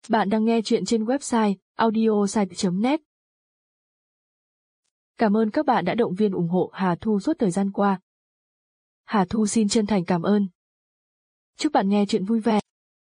Bạn đang nghe chuyện trên website audiosite.net. Cảm ơn các bạn đã động viên ủng hộ Hà Thu suốt thời gian qua. Hà Thu xin chân thành cảm ơn. Chúc bạn nghe chuyện vui vẻ.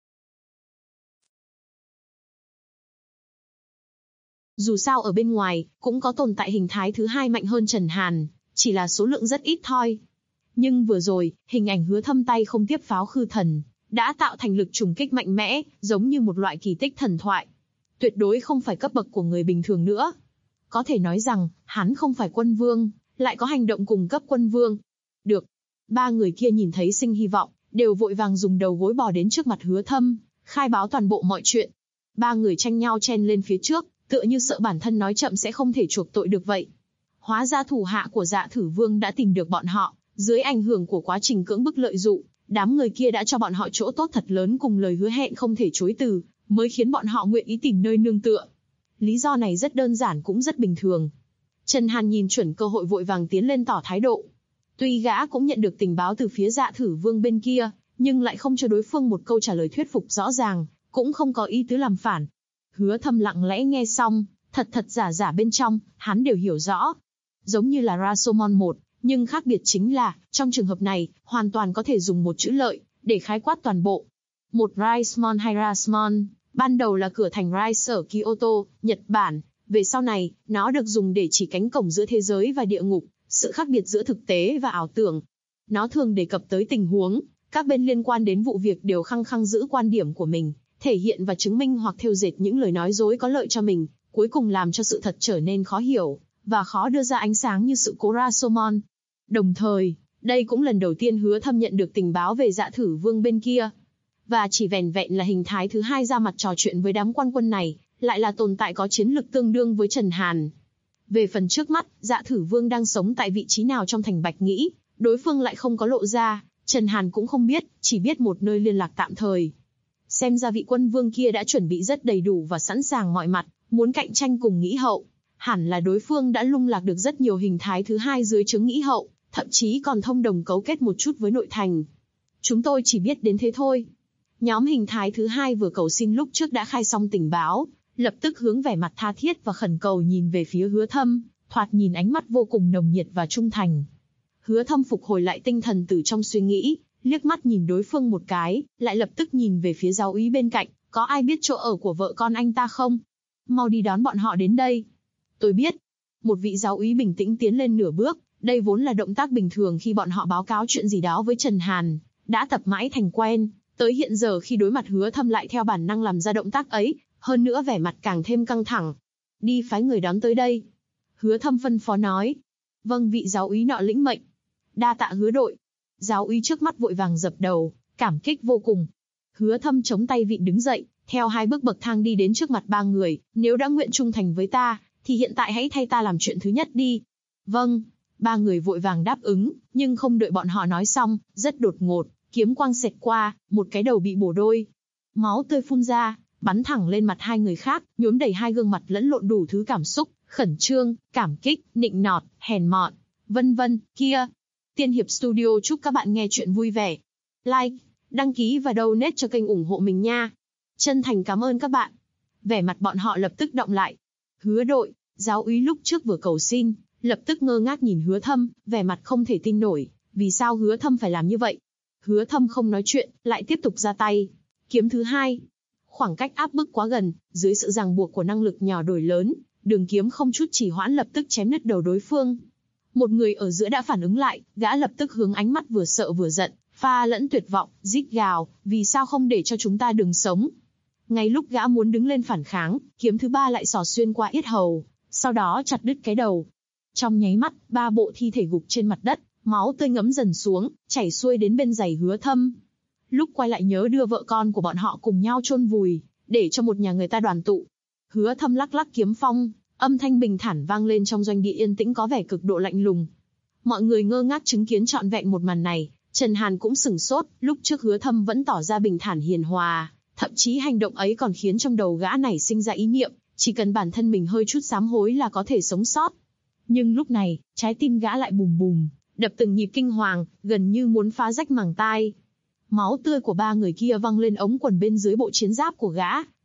Dù sao ở bên ngoài, cũng có tồn tại hình thái thứ hai mạnh hơn Trần Hàn, chỉ là số lượng rất ít thôi. Nhưng vừa rồi, hình ảnh Hứa Thâm tay không tiếp pháo khư thần, đã tạo thành lực trùng kích mạnh mẽ, giống như một loại kỳ tích thần thoại. Tuyệt đối không phải cấp bậc của người bình thường nữa. Có thể nói rằng, hắn không phải quân vương, lại có hành động cùng cấp quân vương. Được. Ba người kia nhìn thấy sinh hy vọng, đều vội vàng dùng đầu gối bò đến trước mặt Hứa Thâm, khai báo toàn bộ mọi chuyện. Ba người tranh nhau chen lên phía trước, tựa như sợ bản thân nói chậm sẽ không thể chuộc tội được vậy. Hóa ra thủ hạ của Dạ Thử Vương đã tìm được bọn họ, dưới ảnh hưởng của quá trình cưỡng bức lợi dụng, đám người kia đã cho bọn họ chỗ tốt thật lớn cùng lời hứa hẹn không thể chối từ, mới khiến bọn họ nguyện ý tìm nơi nương tựa. Lý do này rất đơn giản cũng rất bình thường. Trần Hàn nhìn chuẩn cơ hội vội vàng tiến lên tỏ thái độ. Tuy gã cũng nhận được tình báo từ phía Dạ Thử Vương bên kia, nhưng lại không cho đối phương một câu trả lời thuyết phục rõ ràng, cũng không có ý tứ làm phản. Hứa Thâm lặng lẽ nghe xong, thật thật giả giả bên trong, hắn đều hiểu rõ. Giống như là Rashomon 1, nhưng khác biệt chính là, trong trường hợp này, hoàn toàn có thể dùng một chữ lợi, để khái quát toàn bộ. Một Raismon hay Rashomon, ban đầu là cửa thành Rise ở Kyoto, Nhật Bản, về sau này, nó được dùng để chỉ cánh cổng giữa thế giới và địa ngục, sự khác biệt giữa thực tế và ảo tưởng. Nó thường đề cập tới tình huống, các bên liên quan đến vụ việc đều khăng khăng giữ quan điểm của mình, thể hiện và chứng minh hoặc thêu dệt những lời nói dối có lợi cho mình, cuối cùng làm cho sự thật trở nên khó hiểu, và khó đưa ra ánh sáng như sự cố Rashomon. Đồng thời, đây cũng lần đầu tiên Hứa Thâm nhận được tình báo về Dạ Thử Vương bên kia. Và chỉ vẻn vẹn là hình thái thứ hai ra mặt trò chuyện với đám quan quân này, lại là tồn tại có chiến lực tương đương với Trần Hàn. Về phần trước mắt, Dạ Thử Vương đang sống tại vị trí nào trong thành Bạch Nghĩ, đối phương lại không có lộ ra, Trần Hàn cũng không biết, chỉ biết một nơi liên lạc tạm thời. Xem ra vị quân vương kia đã chuẩn bị rất đầy đủ và sẵn sàng mọi mặt, muốn cạnh tranh cùng Nghĩ Hậu. Hẳn là đối phương đã lung lạc được rất nhiều hình thái thứ hai dưới trướng Nghĩ Hậu, thậm chí còn thông đồng cấu kết một chút với nội thành. Chúng tôi chỉ biết đến thế thôi. Nhóm hình thái thứ hai vừa cầu xin lúc trước đã khai xong tình báo, lập tức hướng vẻ mặt tha thiết và khẩn cầu nhìn về phía Hứa Thâm, thoạt nhìn ánh mắt vô cùng nồng nhiệt và trung thành. Hứa Thâm phục hồi lại tinh thần từ trong suy nghĩ, liếc mắt nhìn đối phương một cái, lại lập tức nhìn về phía giáo úy bên cạnh, có ai biết chỗ ở của vợ con anh ta không? Mau đi đón bọn họ đến đây. Tôi biết. Một vị giáo úy bình tĩnh tiến lên nửa bước, đây vốn là động tác bình thường khi bọn họ báo cáo chuyện gì đó với Trần Hàn, đã tập mãi thành quen, tới hiện giờ khi đối mặt Hứa Thâm lại theo bản năng làm ra động tác ấy, hơn nữa vẻ mặt càng thêm căng thẳng. Đi phái người đón tới đây. Hứa Thâm phân phó nói. Vâng, vị giáo úy nọ lĩnh mệnh. Đa tạ Hứa đội. Giáo úy trước mắt vội vàng dập đầu, cảm kích vô cùng. Hứa Thâm chống tay vịn đứng dậy, theo 2 bước bậc thang đi đến trước mặt 3 người, nếu đã nguyện trung thành với ta, thì hiện tại hãy thay ta làm chuyện thứ nhất đi. Vâng. 3 người vội vàng đáp ứng, nhưng không đợi bọn họ nói xong, rất đột ngột, kiếm quang xẹt qua, một cái đầu bị bổ đôi. Máu tươi phun ra, bắn thẳng lên mặt 2 người khác, nhuốm đầy 2 gương mặt lẫn lộn đủ thứ cảm xúc, khẩn trương, cảm kích, nịnh nọt, hèn mọn, vân vân, kia. Tiên Hiệp Studio chúc các bạn nghe chuyện vui vẻ. Like, đăng ký và donate cho kênh ủng hộ mình nha. Chân thành cảm ơn các bạn. Vẻ mặt bọn họ lập tức động lại. Hứa đội, giáo úy lúc trước vừa cầu xin, lập tức ngơ ngác nhìn Hứa Thâm, vẻ mặt không thể tin nổi, vì sao Hứa Thâm phải làm như vậy? Hứa Thâm không nói chuyện, lại tiếp tục ra tay. Kiếm thứ hai. Khoảng cách áp bức quá gần, dưới sự ràng buộc của năng lực nhỏ đổi lớn, đường kiếm không chút trì hoãn lập tức chém nứt đầu đối phương. Một người ở giữa đã phản ứng lại, gã lập tức hướng ánh mắt vừa sợ vừa giận, pha lẫn tuyệt vọng, rít gào, vì sao không để cho chúng ta đường sống? Ngay lúc gã muốn đứng lên phản kháng, kiếm thứ ba lại xỏ xuyên qua yết hầu, sau đó chặt đứt cái đầu. Trong nháy mắt, 3 bộ thi thể gục trên mặt đất, máu tươi ngấm dần xuống, chảy xuôi đến bên giày Hứa Thâm. Lúc quay lại nhớ đưa vợ con của bọn họ cùng nhau chôn vùi, để cho một nhà người ta đoàn tụ. Hứa Thâm lắc lắc kiếm phong, âm thanh bình thản vang lên trong doanh địa yên tĩnh có vẻ cực độ lạnh lùng. Mọi người ngơ ngác chứng kiến trọn vẹn một màn này, Trần Hàn cũng sửng sốt, lúc trước Hứa Thâm vẫn tỏ ra bình thản hiền hòa, thậm chí hành động ấy còn khiến trong đầu gã này sinh ra ý niệm, chỉ cần bản thân mình hơi chút sám hối là có thể sống sót. Nhưng lúc này, trái tim gã lại bùm bùm, đập từng nhịp kinh hoàng, gần như muốn phá rách màng tai. Máu tươi của 3 người kia văng lên ống quần bên dưới bộ chiến giáp của gã,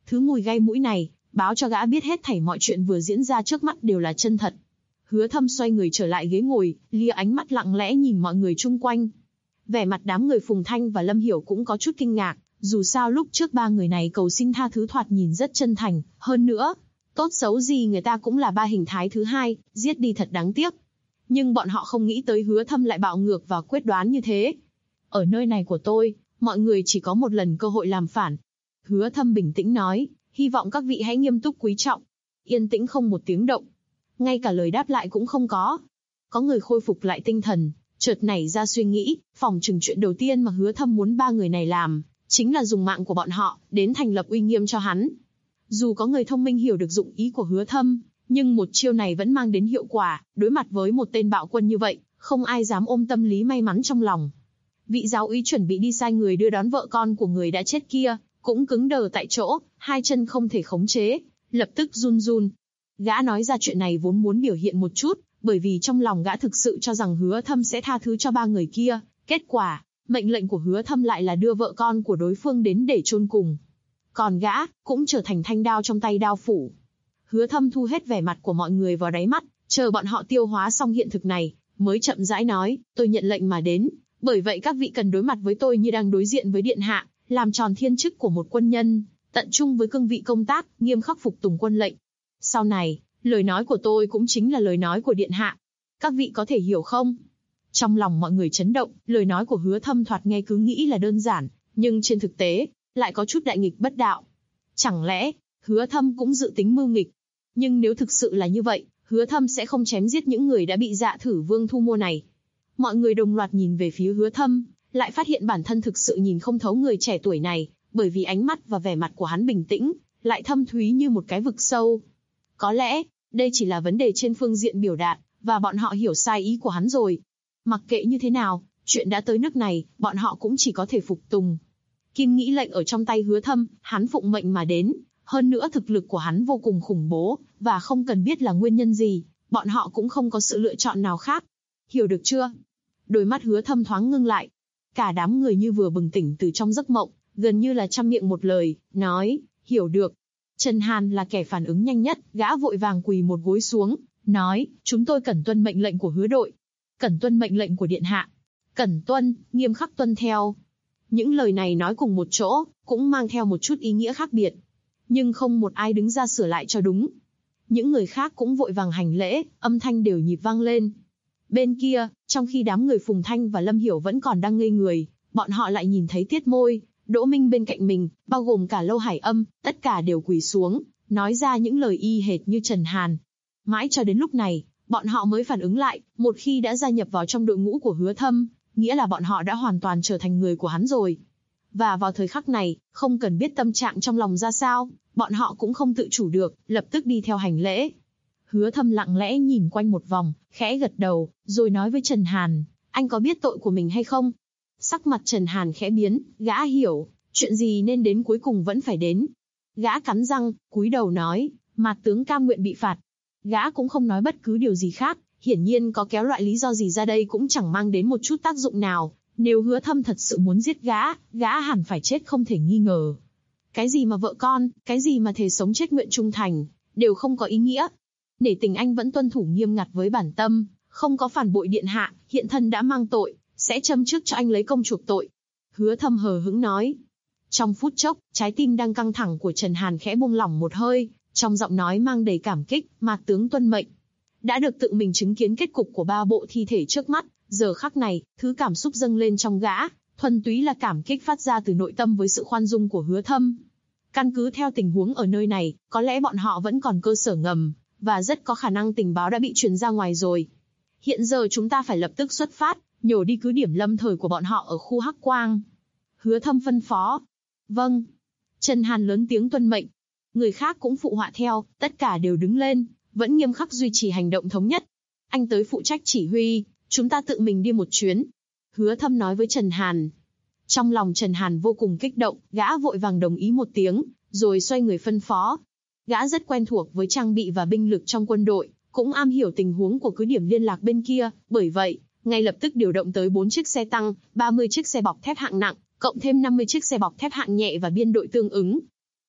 Thứ mùi gai mũi này, báo cho gã biết hết thảy mọi chuyện vừa diễn ra trước mắt đều là chân thật. Hứa Thâm xoay người trở lại ghế ngồi, lia ánh mắt lặng lẽ nhìn mọi người chung quanh. Vẻ mặt đám người Phùng Thanh và Lâm Hiểu cũng có chút kinh ngạc, dù sao lúc trước ba người này cầu xin tha thứ thoạt nhìn rất chân thành, hơn nữa, tốt xấu gì người ta cũng là ba hình thái thứ hai, giết đi thật đáng tiếc. Nhưng bọn họ không nghĩ tới Hứa Thâm lại bạo ngược và quyết đoán như thế. Ở nơi này của tôi, mọi người chỉ có một lần cơ hội làm phản. Hứa Thâm bình tĩnh nói, hy vọng các vị hãy nghiêm túc quý trọng. Yên tĩnh không một tiếng động. Ngay cả lời đáp lại cũng không có. Có người khôi phục lại tinh thần, chợt nảy ra suy nghĩ, phòng chừng chuyện đầu tiên mà Hứa Thâm muốn ba người này làm, chính là dùng mạng của bọn họ, đến thành lập uy nghiêm cho hắn. Dù có người thông minh hiểu được dụng ý của Hứa Thâm, nhưng một chiêu này vẫn mang đến hiệu quả, đối mặt với một tên bạo quân như vậy, không ai dám ôm tâm lý may mắn trong lòng. Vị giáo úy chuẩn bị đi sai người đưa đón vợ con của người đã chết kia, cũng cứng đờ tại chỗ, hai chân không thể khống chế, lập tức run run. Gã nói ra chuyện này vốn muốn biểu hiện một chút, bởi vì trong lòng gã thực sự cho rằng Hứa Thâm sẽ tha thứ cho ba người kia, kết quả, mệnh lệnh của Hứa Thâm lại là đưa vợ con của đối phương đến để chôn cùng. Còn gã, cũng trở thành thanh đao trong tay đao phủ. Hứa Thâm thu hết vẻ mặt của mọi người vào đáy mắt, chờ bọn họ tiêu hóa xong hiện thực này, mới chậm rãi nói, tôi nhận lệnh mà đến, bởi vậy các vị cần đối mặt với tôi như đang đối diện với điện hạ, làm tròn thiên chức của một quân nhân, tận trung với cương vị công tác, nghiêm khắc phục tùng quân lệnh. Sau này, lời nói của tôi cũng chính là lời nói của điện hạ. Các vị có thể hiểu không? Trong lòng mọi người chấn động, lời nói của Hứa Thâm thoạt nghe cứ nghĩ là đơn giản, nhưng trên thực tế, lại có chút đại nghịch bất đạo. Chẳng lẽ, Hứa Thâm cũng dự tính mưu nghịch? Nhưng nếu thực sự là như vậy, Hứa Thâm sẽ không chém giết những người đã bị Dạ Thử Vương thu mua này. Mọi người đồng loạt nhìn về phía Hứa Thâm, lại phát hiện bản thân thực sự nhìn không thấu người trẻ tuổi này, bởi vì ánh mắt và vẻ mặt của hắn bình tĩnh, lại thâm thúy như một cái vực sâu. Có lẽ, đây chỉ là vấn đề trên phương diện biểu đạt, và bọn họ hiểu sai ý của hắn rồi. Mặc kệ như thế nào, chuyện đã tới nước này, bọn họ cũng chỉ có thể phục tùng. Kim nghĩ lệnh ở trong tay Hứa Thâm, hắn phụng mệnh mà đến, hơn nữa thực lực của hắn vô cùng khủng bố, và không cần biết là nguyên nhân gì, bọn họ cũng không có sự lựa chọn nào khác. Hiểu được chưa? Đôi mắt Hứa Thâm thoáng ngưng lại. Cả đám người như vừa bừng tỉnh từ trong giấc mộng, gần như là trăm miệng một lời, nói, hiểu được. Trần Hàn là kẻ phản ứng nhanh nhất, gã vội vàng quỳ một gối xuống, nói, chúng tôi cần tuân mệnh lệnh của Hứa đội. Cần tuân mệnh lệnh của điện hạ. Cần tuân, nghiêm khắc tuân theo. Những lời này nói cùng một chỗ, cũng mang theo một chút ý nghĩa khác biệt. Nhưng không một ai đứng ra sửa lại cho đúng. Những người khác cũng vội vàng hành lễ, âm thanh đều nhịp vang lên. Bên kia, trong khi đám người Phùng Thanh và Lâm Hiểu vẫn còn đang ngây người, bọn họ lại nhìn thấy Tiết Môi, Đỗ Minh bên cạnh mình, bao gồm cả Lâu Hải Âm, tất cả đều quỳ xuống, nói ra những lời y hệt như Trần Hàn. Mãi cho đến lúc này, bọn họ mới phản ứng lại, một khi đã gia nhập vào trong đội ngũ của Hứa Thâm, nghĩa là bọn họ đã hoàn toàn trở thành người của hắn rồi. Và vào thời khắc này, không cần biết tâm trạng trong lòng ra sao, bọn họ cũng không tự chủ được, lập tức đi theo hành lễ. Hứa Thâm lặng lẽ nhìn quanh một vòng, khẽ gật đầu, rồi nói với Trần Hàn, anh có biết tội của mình hay không? Sắc mặt Trần Hàn khẽ biến, gã hiểu, chuyện gì nên đến cuối cùng vẫn phải đến. Gã cắn răng, cúi đầu nói, Mạt tướng cam nguyện bị phạt. Gã cũng không nói bất cứ điều gì khác, hiển nhiên có kéo loại lý do gì ra đây cũng chẳng mang đến một chút tác dụng nào. Nếu Hứa Thâm thật sự muốn giết gã hẳn phải chết không thể nghi ngờ. Cái gì mà vợ con, cái gì mà thề sống chết nguyện trung thành, đều không có ý nghĩa. Nể tình anh vẫn tuân thủ nghiêm ngặt với bản tâm, không có phản bội điện hạ, hiện thân đã mang tội, sẽ châm trước cho anh lấy công chuộc tội. Hứa Thâm hờ hững nói. Trong phút chốc, trái tim đang căng thẳng của Trần Hàn khẽ buông lỏng một hơi, trong giọng nói mang đầy cảm kích, Mạt tướng tuân mệnh. Đã được tự mình chứng kiến kết cục của ba bộ thi thể trước mắt, giờ khắc này, thứ cảm xúc dâng lên trong gã, thuần túy là cảm kích phát ra từ nội tâm với sự khoan dung của Hứa Thâm. Căn cứ theo tình huống ở nơi này, có lẽ bọn họ vẫn còn cơ sở ngầm, và rất có khả năng tình báo đã bị truyền ra ngoài rồi. Hiện giờ chúng ta phải lập tức xuất phát, nhổ đi cứ điểm lâm thời của bọn họ ở khu Hắc Quang. Hứa Thâm phân phó. Vâng. Trần Hàn lớn tiếng tuân mệnh. Người khác cũng phụ họa theo, tất cả đều đứng lên, vẫn nghiêm khắc duy trì hành động thống nhất. Anh tới phụ trách chỉ huy, chúng ta tự mình đi một chuyến. Hứa Thâm nói với Trần Hàn. Trong lòng Trần Hàn vô cùng kích động, gã vội vàng đồng ý một tiếng, rồi xoay người phân phó. Gã rất quen thuộc với trang bị và binh lực trong quân đội, cũng am hiểu tình huống của cứ điểm liên lạc bên kia, bởi vậy, ngay lập tức điều động tới 4 chiếc xe tăng, 30 chiếc xe bọc thép hạng nặng, cộng thêm 50 chiếc xe bọc thép hạng nhẹ và biên đội tương ứng.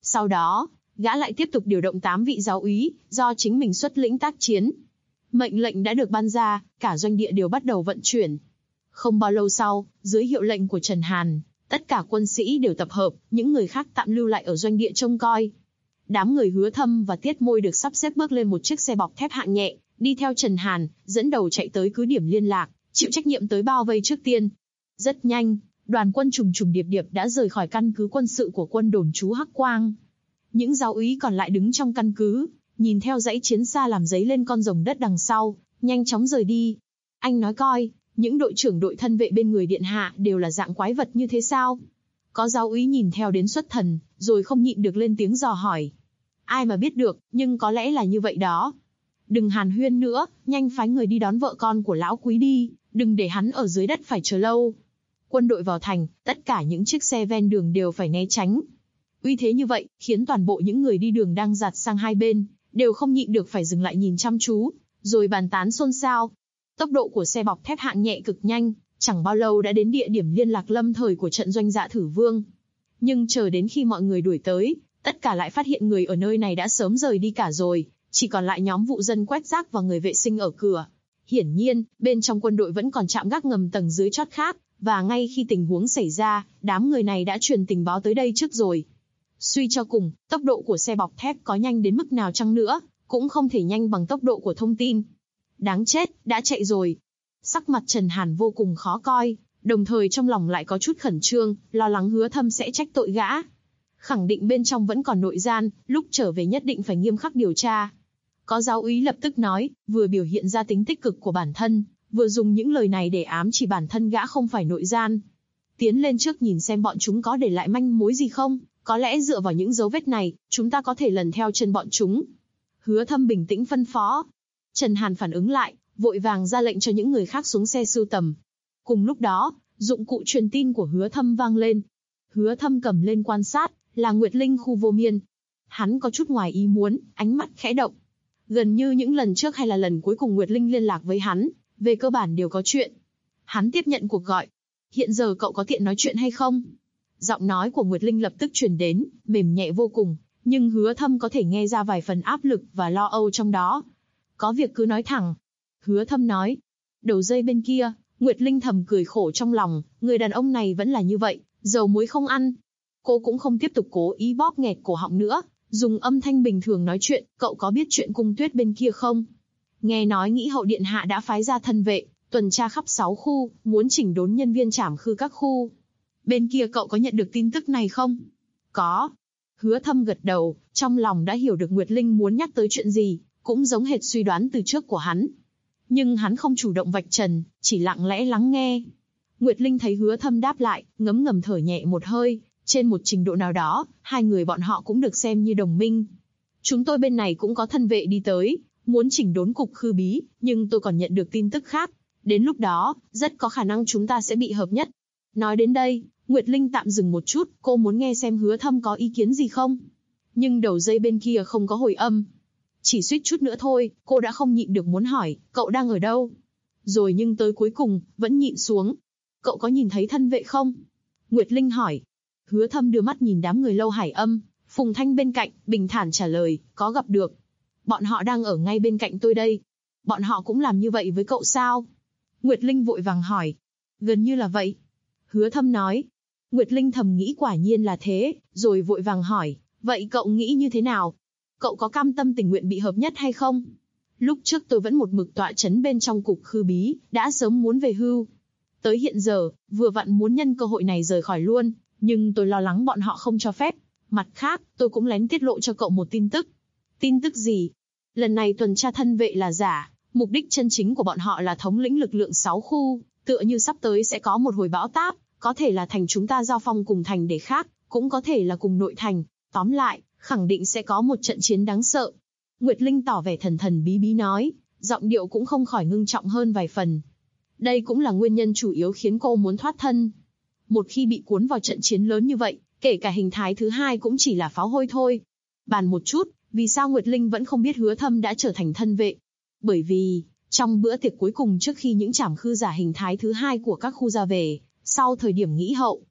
Sau đó, gã lại tiếp tục điều động 8 vị giáo úy, do chính mình xuất lĩnh tác chiến. Mệnh lệnh đã được ban ra, cả doanh địa đều bắt đầu vận chuyển. Không bao lâu sau, dưới hiệu lệnh của Trần Hàn, tất cả quân sĩ đều tập hợp, những người khác tạm lưu lại ở doanh địa trông coi. Đám người Hứa Thâm và Tiết Môi được sắp xếp bước lên một chiếc xe bọc thép hạng nhẹ, đi theo Trần Hàn, dẫn đầu chạy tới cứ điểm liên lạc, chịu trách nhiệm tới bao vây trước tiên. Rất nhanh, đoàn quân trùng trùng điệp điệp đã rời khỏi căn cứ quân sự của quân đồn trú Hắc Quang. Những giáo úy còn lại đứng trong căn cứ, nhìn theo dãy chiến xa làm dấy lên con rồng đất đằng sau, nhanh chóng rời đi. Anh nói coi, những đội trưởng đội thân vệ bên người điện hạ đều là dạng quái vật như thế sao? Có giáo úy nhìn theo đến xuất thần, rồi không nhịn được lên tiếng dò hỏi. Ai mà biết được, nhưng có lẽ là như vậy đó. Đừng hàn huyên nữa, nhanh phái người đi đón vợ con của lão quý đi, đừng để hắn ở dưới đất phải chờ lâu. Quân đội vào thành, tất cả những chiếc xe ven đường đều phải né tránh. Uy thế như vậy, khiến toàn bộ những người đi đường đang dạt sang hai bên, đều không nhịn được phải dừng lại nhìn chăm chú, rồi bàn tán xôn xao. Tốc độ của xe bọc thép hạng nhẹ cực nhanh, chẳng bao lâu đã đến địa điểm liên lạc lâm thời của trận doanh Dạ Thử Vương. Nhưng chờ đến khi mọi người đuổi tới, tất cả lại phát hiện người ở nơi này đã sớm rời đi cả rồi, chỉ còn lại nhóm vụ dân quét rác và người vệ sinh ở cửa. Hiển nhiên, bên trong quân đội vẫn còn trạm gác ngầm tầng dưới chót khác, và ngay khi tình huống xảy ra, đám người này đã truyền tình báo tới đây trước rồi. Suy cho cùng, tốc độ của xe bọc thép có nhanh đến mức nào chăng nữa, cũng không thể nhanh bằng tốc độ của thông tin. Đáng chết, đã chạy rồi. Sắc mặt Trần Hàn vô cùng khó coi, đồng thời trong lòng lại có chút khẩn trương, lo lắng Hứa Thâm sẽ trách tội gã. Khẳng định bên trong vẫn còn nội gian, lúc trở về nhất định phải nghiêm khắc điều tra. Có giáo úy lập tức nói, vừa biểu hiện ra tính tích cực của bản thân, vừa dùng những lời này để ám chỉ bản thân gã không phải nội gian. Tiến lên trước nhìn xem bọn chúng có để lại manh mối gì không, có lẽ dựa vào những dấu vết này, chúng ta có thể lần theo chân bọn chúng. Hứa Thâm bình tĩnh phân phó. Trần Hàn phản ứng lại, vội vàng ra lệnh cho những người khác xuống xe sưu tầm. Cùng lúc đó, dụng cụ truyền tin của Hứa Thâm vang lên. Hứa Thâm cầm lên quan sát, là Nguyệt Linh khu vô miên. Hắn có chút ngoài ý muốn, ánh mắt khẽ động. Gần như những lần trước hay là lần cuối cùng Nguyệt Linh liên lạc với hắn, về cơ bản đều có chuyện. Hắn tiếp nhận cuộc gọi. Hiện giờ cậu có tiện nói chuyện hay không? Giọng nói của Nguyệt Linh lập tức truyền đến, mềm nhẹ vô cùng, nhưng Hứa Thâm có thể nghe ra vài phần áp lực và lo âu trong đó. Có việc cứ nói thẳng. Hứa Thâm nói. Đầu dây bên kia, Nguyệt Linh thầm cười khổ trong lòng, người đàn ông này vẫn là như vậy, dầu muối không ăn. Cô cũng không tiếp tục cố ý bóp nghẹt cổ họng nữa, dùng âm thanh bình thường nói chuyện, cậu có biết chuyện Cung Tuyết bên kia không? Nghe nói Nghĩ Hậu Điện Hạ đã phái ra thân vệ, tuần tra khắp 6 khu, muốn chỉnh đốn nhân viên trảm khư các khu. Bên kia cậu có nhận được tin tức này không? Có. Hứa Thâm gật đầu, trong lòng đã hiểu được Nguyệt Linh muốn nhắc tới chuyện gì, cũng giống hệt suy đoán từ trước của hắn. Nhưng hắn không chủ động vạch trần, chỉ lặng lẽ lắng nghe. Nguyệt Linh thấy Hứa Thâm đáp lại, ngấm ngầm thở nhẹ một hơi, trên một trình độ nào đó, hai người bọn họ cũng được xem như đồng minh. Chúng tôi bên này cũng có thân vệ đi tới, muốn chỉnh đốn cục khư bí, nhưng tôi còn nhận được tin tức khác. Đến lúc đó, rất có khả năng chúng ta sẽ bị hợp nhất. Nói đến đây, Nguyệt Linh tạm dừng một chút, cô muốn nghe xem Hứa Thâm có ý kiến gì không. Nhưng đầu dây bên kia không có hồi âm. Chỉ suýt chút nữa thôi, cô đã không nhịn được muốn hỏi, cậu đang ở đâu? Rồi nhưng tới cuối cùng, vẫn nhịn xuống. Cậu có nhìn thấy thân vệ không? Nguyệt Linh hỏi. Hứa Thâm đưa mắt nhìn đám người Lâu Hải Âm, Phùng Thanh bên cạnh, bình thản trả lời, có gặp được. Bọn họ đang ở ngay bên cạnh tôi đây. Bọn họ cũng làm như vậy với cậu sao? Nguyệt Linh vội vàng hỏi. Gần như là vậy. Hứa Thâm nói. Nguyệt Linh thầm nghĩ quả nhiên là thế, rồi vội vàng hỏi, vậy cậu nghĩ như thế nào? Cậu có cam tâm tình nguyện bị hợp nhất hay không? Lúc trước tôi vẫn một mực tọa chấn bên trong cục khư bí, đã sớm muốn về hưu. Tới hiện giờ, vừa vặn muốn nhân cơ hội này rời khỏi luôn, nhưng tôi lo lắng bọn họ không cho phép. Mặt khác, tôi cũng lén tiết lộ cho cậu một tin tức. Tin tức gì? Lần này tuần tra thân vệ là giả, mục đích chân chính của bọn họ là thống lĩnh lực lượng 6 khu, tựa như sắp tới sẽ có một hồi bão táp, có thể là thành chúng ta giao phong cùng thành để khác, cũng có thể là cùng nội thành. Tóm lại, khẳng định sẽ có một trận chiến đáng sợ. Nguyệt Linh tỏ vẻ thần thần bí bí nói, giọng điệu cũng không khỏi ngưng trọng hơn vài phần. Đây cũng là nguyên nhân chủ yếu khiến cô muốn thoát thân. Một khi bị cuốn vào trận chiến lớn như vậy, kể cả hình thái thứ hai cũng chỉ là pháo hôi thôi. Bàn một chút, vì sao Nguyệt Linh vẫn không biết Hứa Thâm đã trở thành thân vệ? Bởi vì, trong bữa tiệc cuối cùng trước khi những trảm khư giả hình thái thứ hai của các khu ra về, sau thời điểm Nghĩ Hậu,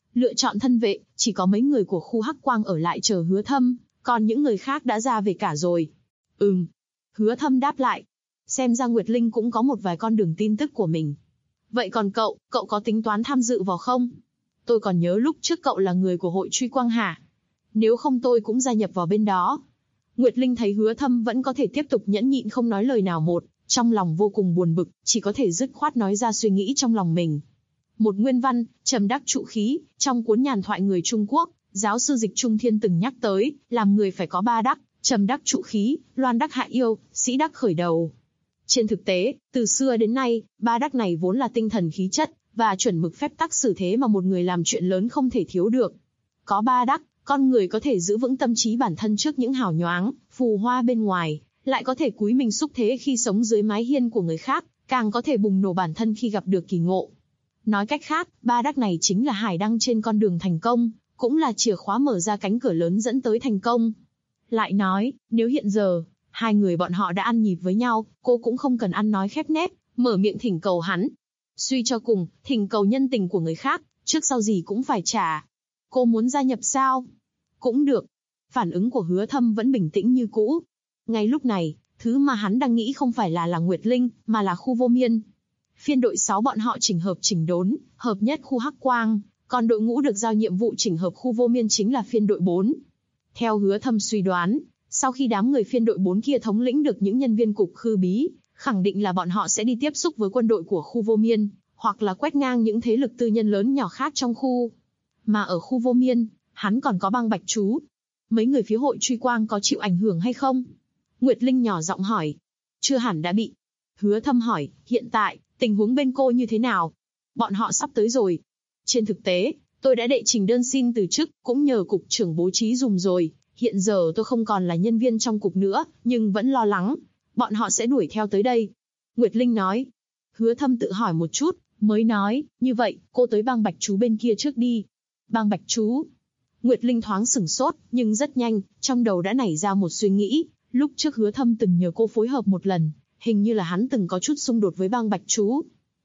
Lựa chọn thân vệ, chỉ có mấy người của khu Hắc Quang ở lại chờ Hứa Thâm, còn những người khác đã ra về cả rồi. Hứa Thâm đáp lại. Xem ra Nguyệt Linh cũng có một vài con đường tin tức của mình. Vậy còn cậu có tính toán tham dự vào không? Tôi còn nhớ lúc trước cậu là người của hội Truy Quang Hà. Nếu không tôi cũng gia nhập vào bên đó. Nguyệt Linh thấy Hứa Thâm vẫn có thể tiếp tục nhẫn nhịn không nói lời nào một, trong lòng vô cùng buồn bực, chỉ có thể dứt khoát nói ra suy nghĩ trong lòng mình. Một nguyên văn, trầm đắc trụ khí, trong cuốn nhàn thoại người Trung Quốc, giáo sư Dịch Trung Thiên từng nhắc tới, làm người phải có ba đắc, trầm đắc trụ khí, loan đắc hạ yêu, sĩ đắc khởi đầu. Trên thực tế, từ xưa đến nay, ba đắc này vốn là tinh thần khí chất, và chuẩn mực phép tắc xử thế mà một người làm chuyện lớn không thể thiếu được. Có ba đắc, con người có thể giữ vững tâm trí bản thân trước những hào nhoáng, phù hoa bên ngoài, lại có thể cúi mình xúc thế khi sống dưới mái hiên của người khác, càng có thể bùng nổ bản thân khi gặp được kỳ ngộ. Nói cách khác, ba đắc này chính là hải đăng trên con đường thành công, cũng là chìa khóa mở ra cánh cửa lớn dẫn tới thành công. Lại nói, nếu hiện giờ, hai người bọn họ đã ăn nhịp với nhau, cô cũng không cần ăn nói khép nép, mở miệng thỉnh cầu hắn. Suy cho cùng, thỉnh cầu nhân tình của người khác, trước sau gì cũng phải trả. Cô muốn gia nhập sao? Cũng được. Phản ứng của Hứa Thâm vẫn bình tĩnh như cũ. Ngay lúc này, thứ mà hắn đang nghĩ không phải là Nguyệt Linh, mà là khu Vô Miên. Phiên đội 6 bọn họ chỉnh hợp chỉnh đốn, hợp nhất khu Hắc Quang, còn đội ngũ được giao nhiệm vụ chỉnh hợp khu Vô Miên chính là phiên đội 4. Theo Hứa Thâm suy đoán, sau khi đám người phiên đội 4 kia thống lĩnh được những nhân viên cục Khư Bí, khẳng định là bọn họ sẽ đi tiếp xúc với quân đội của khu Vô Miên, hoặc là quét ngang những thế lực tư nhân lớn nhỏ khác trong khu. Mà ở khu Vô Miên, hắn còn có băng Bạch Chú. Mấy người phía hội Truy Quang có chịu ảnh hưởng hay không? Nguyệt Linh nhỏ giọng hỏi. Chưa hẳn đã bị. Hứa Thâm hỏi, hiện tại, tình huống bên cô như thế nào? Bọn họ sắp tới rồi. Trên thực tế, tôi đã đệ trình đơn xin từ chức, cũng nhờ cục trưởng bố trí dùm rồi. Hiện giờ tôi không còn là nhân viên trong cục nữa, nhưng vẫn lo lắng. Bọn họ sẽ đuổi theo tới đây. Nguyệt Linh nói. Hứa Thâm tự hỏi một chút, mới nói, như vậy, cô tới băng Bạch Chú bên kia trước đi. Băng Bạch Chú. Nguyệt Linh thoáng sửng sốt, nhưng rất nhanh, trong đầu đã nảy ra một suy nghĩ. Lúc trước Hứa Thâm từng nhờ cô phối hợp một lần, hình như là hắn từng có chút xung đột với băng Bạch Chú.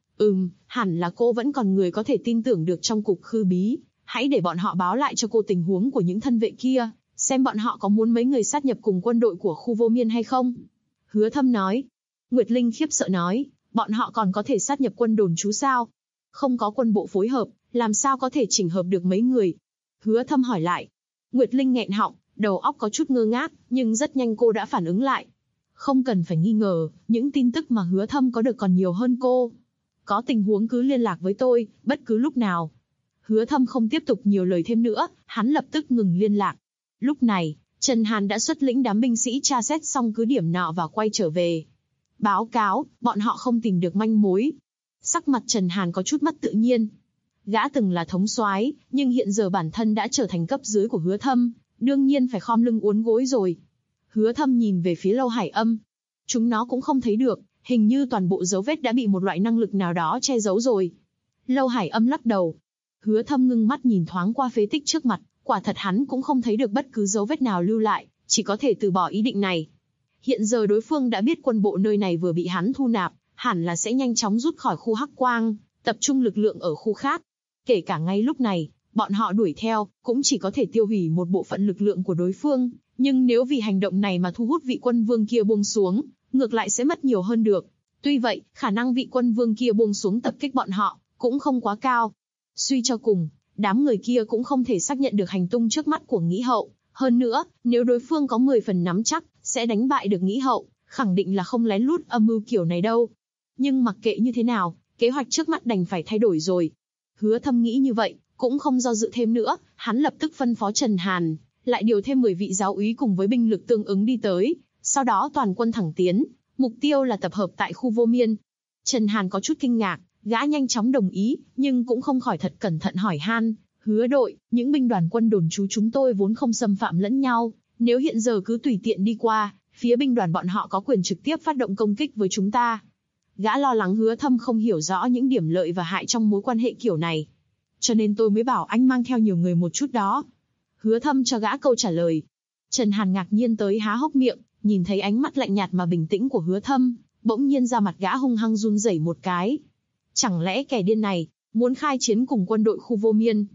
Hẳn là cô vẫn còn người có thể tin tưởng được trong cục Khư Bí. Hãy để bọn họ báo lại cho cô tình huống của những thân vệ kia, xem bọn họ có muốn mấy người sát nhập cùng quân đội của khu Vô Miên hay không. Hứa Thâm nói. Nguyệt Linh khiếp sợ nói, bọn họ còn có thể sát nhập quân đồn trú sao? Không có quân bộ phối hợp, làm sao có thể chỉnh hợp được mấy người? Hứa Thâm hỏi lại. Nguyệt Linh nghẹn họng, đầu óc có chút ngơ ngác, nhưng rất nhanh cô đã phản ứng lại. Không cần phải nghi ngờ, những tin tức mà Hứa Thâm có được còn nhiều hơn cô. Có tình huống cứ liên lạc với tôi, bất cứ lúc nào. Hứa Thâm không tiếp tục nhiều lời thêm nữa, hắn lập tức ngừng liên lạc. Lúc này, Trần Hàn đã xuất lĩnh đám binh sĩ tra xét xong cứ điểm nọ và quay trở về. Báo cáo, bọn họ không tìm được manh mối. Sắc mặt Trần Hàn có chút mất tự nhiên. Gã từng là thống soái, nhưng hiện giờ bản thân đã trở thành cấp dưới của Hứa Thâm, đương nhiên phải khom lưng uốn gối rồi. Hứa Thâm nhìn về phía Lâu Hải Âm. Chúng nó cũng không thấy được, hình như toàn bộ dấu vết đã bị một loại năng lực nào đó che giấu rồi. Lâu Hải Âm lắc đầu. Hứa Thâm ngưng mắt nhìn thoáng qua phế tích trước mặt, quả thật hắn cũng không thấy được bất cứ dấu vết nào lưu lại, chỉ có thể từ bỏ ý định này. Hiện giờ đối phương đã biết quân bộ nơi này vừa bị hắn thu nạp, hẳn là sẽ nhanh chóng rút khỏi khu Hắc Quang, tập trung lực lượng ở khu khác. Kể cả ngay lúc này, bọn họ đuổi theo, cũng chỉ có thể tiêu hủy một bộ phận lực lượng của đối phương, nhưng nếu vì hành động này mà thu hút vị quân vương kia buông xuống, ngược lại sẽ mất nhiều hơn được. Tuy vậy, khả năng vị quân vương kia buông xuống tập kích bọn họ, cũng không quá cao. Suy cho cùng, đám người kia cũng không thể xác nhận được hành tung trước mắt của Nghĩ Hậu. Hơn nữa, nếu đối phương có 10 phần nắm chắc, sẽ đánh bại được Nghĩ Hậu, khẳng định là không lén lút âm mưu kiểu này đâu. Nhưng mặc kệ như thế nào, kế hoạch trước mắt đành phải thay đổi rồi. Hứa Thâm nghĩ như vậy, cũng không do dự thêm nữa, hắn lập tức phân phó Trần Hàn, lại điều thêm 10 vị giáo úy cùng với binh lực tương ứng đi tới, sau đó toàn quân thẳng tiến, mục tiêu là tập hợp tại khu Vô Miên. Trần Hàn có chút kinh ngạc, gã nhanh chóng đồng ý, nhưng cũng không khỏi thật cẩn thận hỏi han, Hứa đội, những binh đoàn quân đồn trú chúng tôi vốn không xâm phạm lẫn nhau, nếu hiện giờ cứ tùy tiện đi qua, phía binh đoàn bọn họ có quyền trực tiếp phát động công kích với chúng ta. Gã lo lắng Hứa Thâm không hiểu rõ những điểm lợi và hại trong mối quan hệ kiểu này. Cho nên tôi mới bảo anh mang theo nhiều người một chút đó. Hứa Thâm cho gã câu trả lời. Trần Hàn ngạc nhiên tới há hốc miệng, nhìn thấy ánh mắt lạnh nhạt mà bình tĩnh của Hứa Thâm, bỗng nhiên ra mặt gã hung hăng run rẩy một cái. Chẳng lẽ kẻ điên này muốn khai chiến cùng quân đội khu Vô Miên?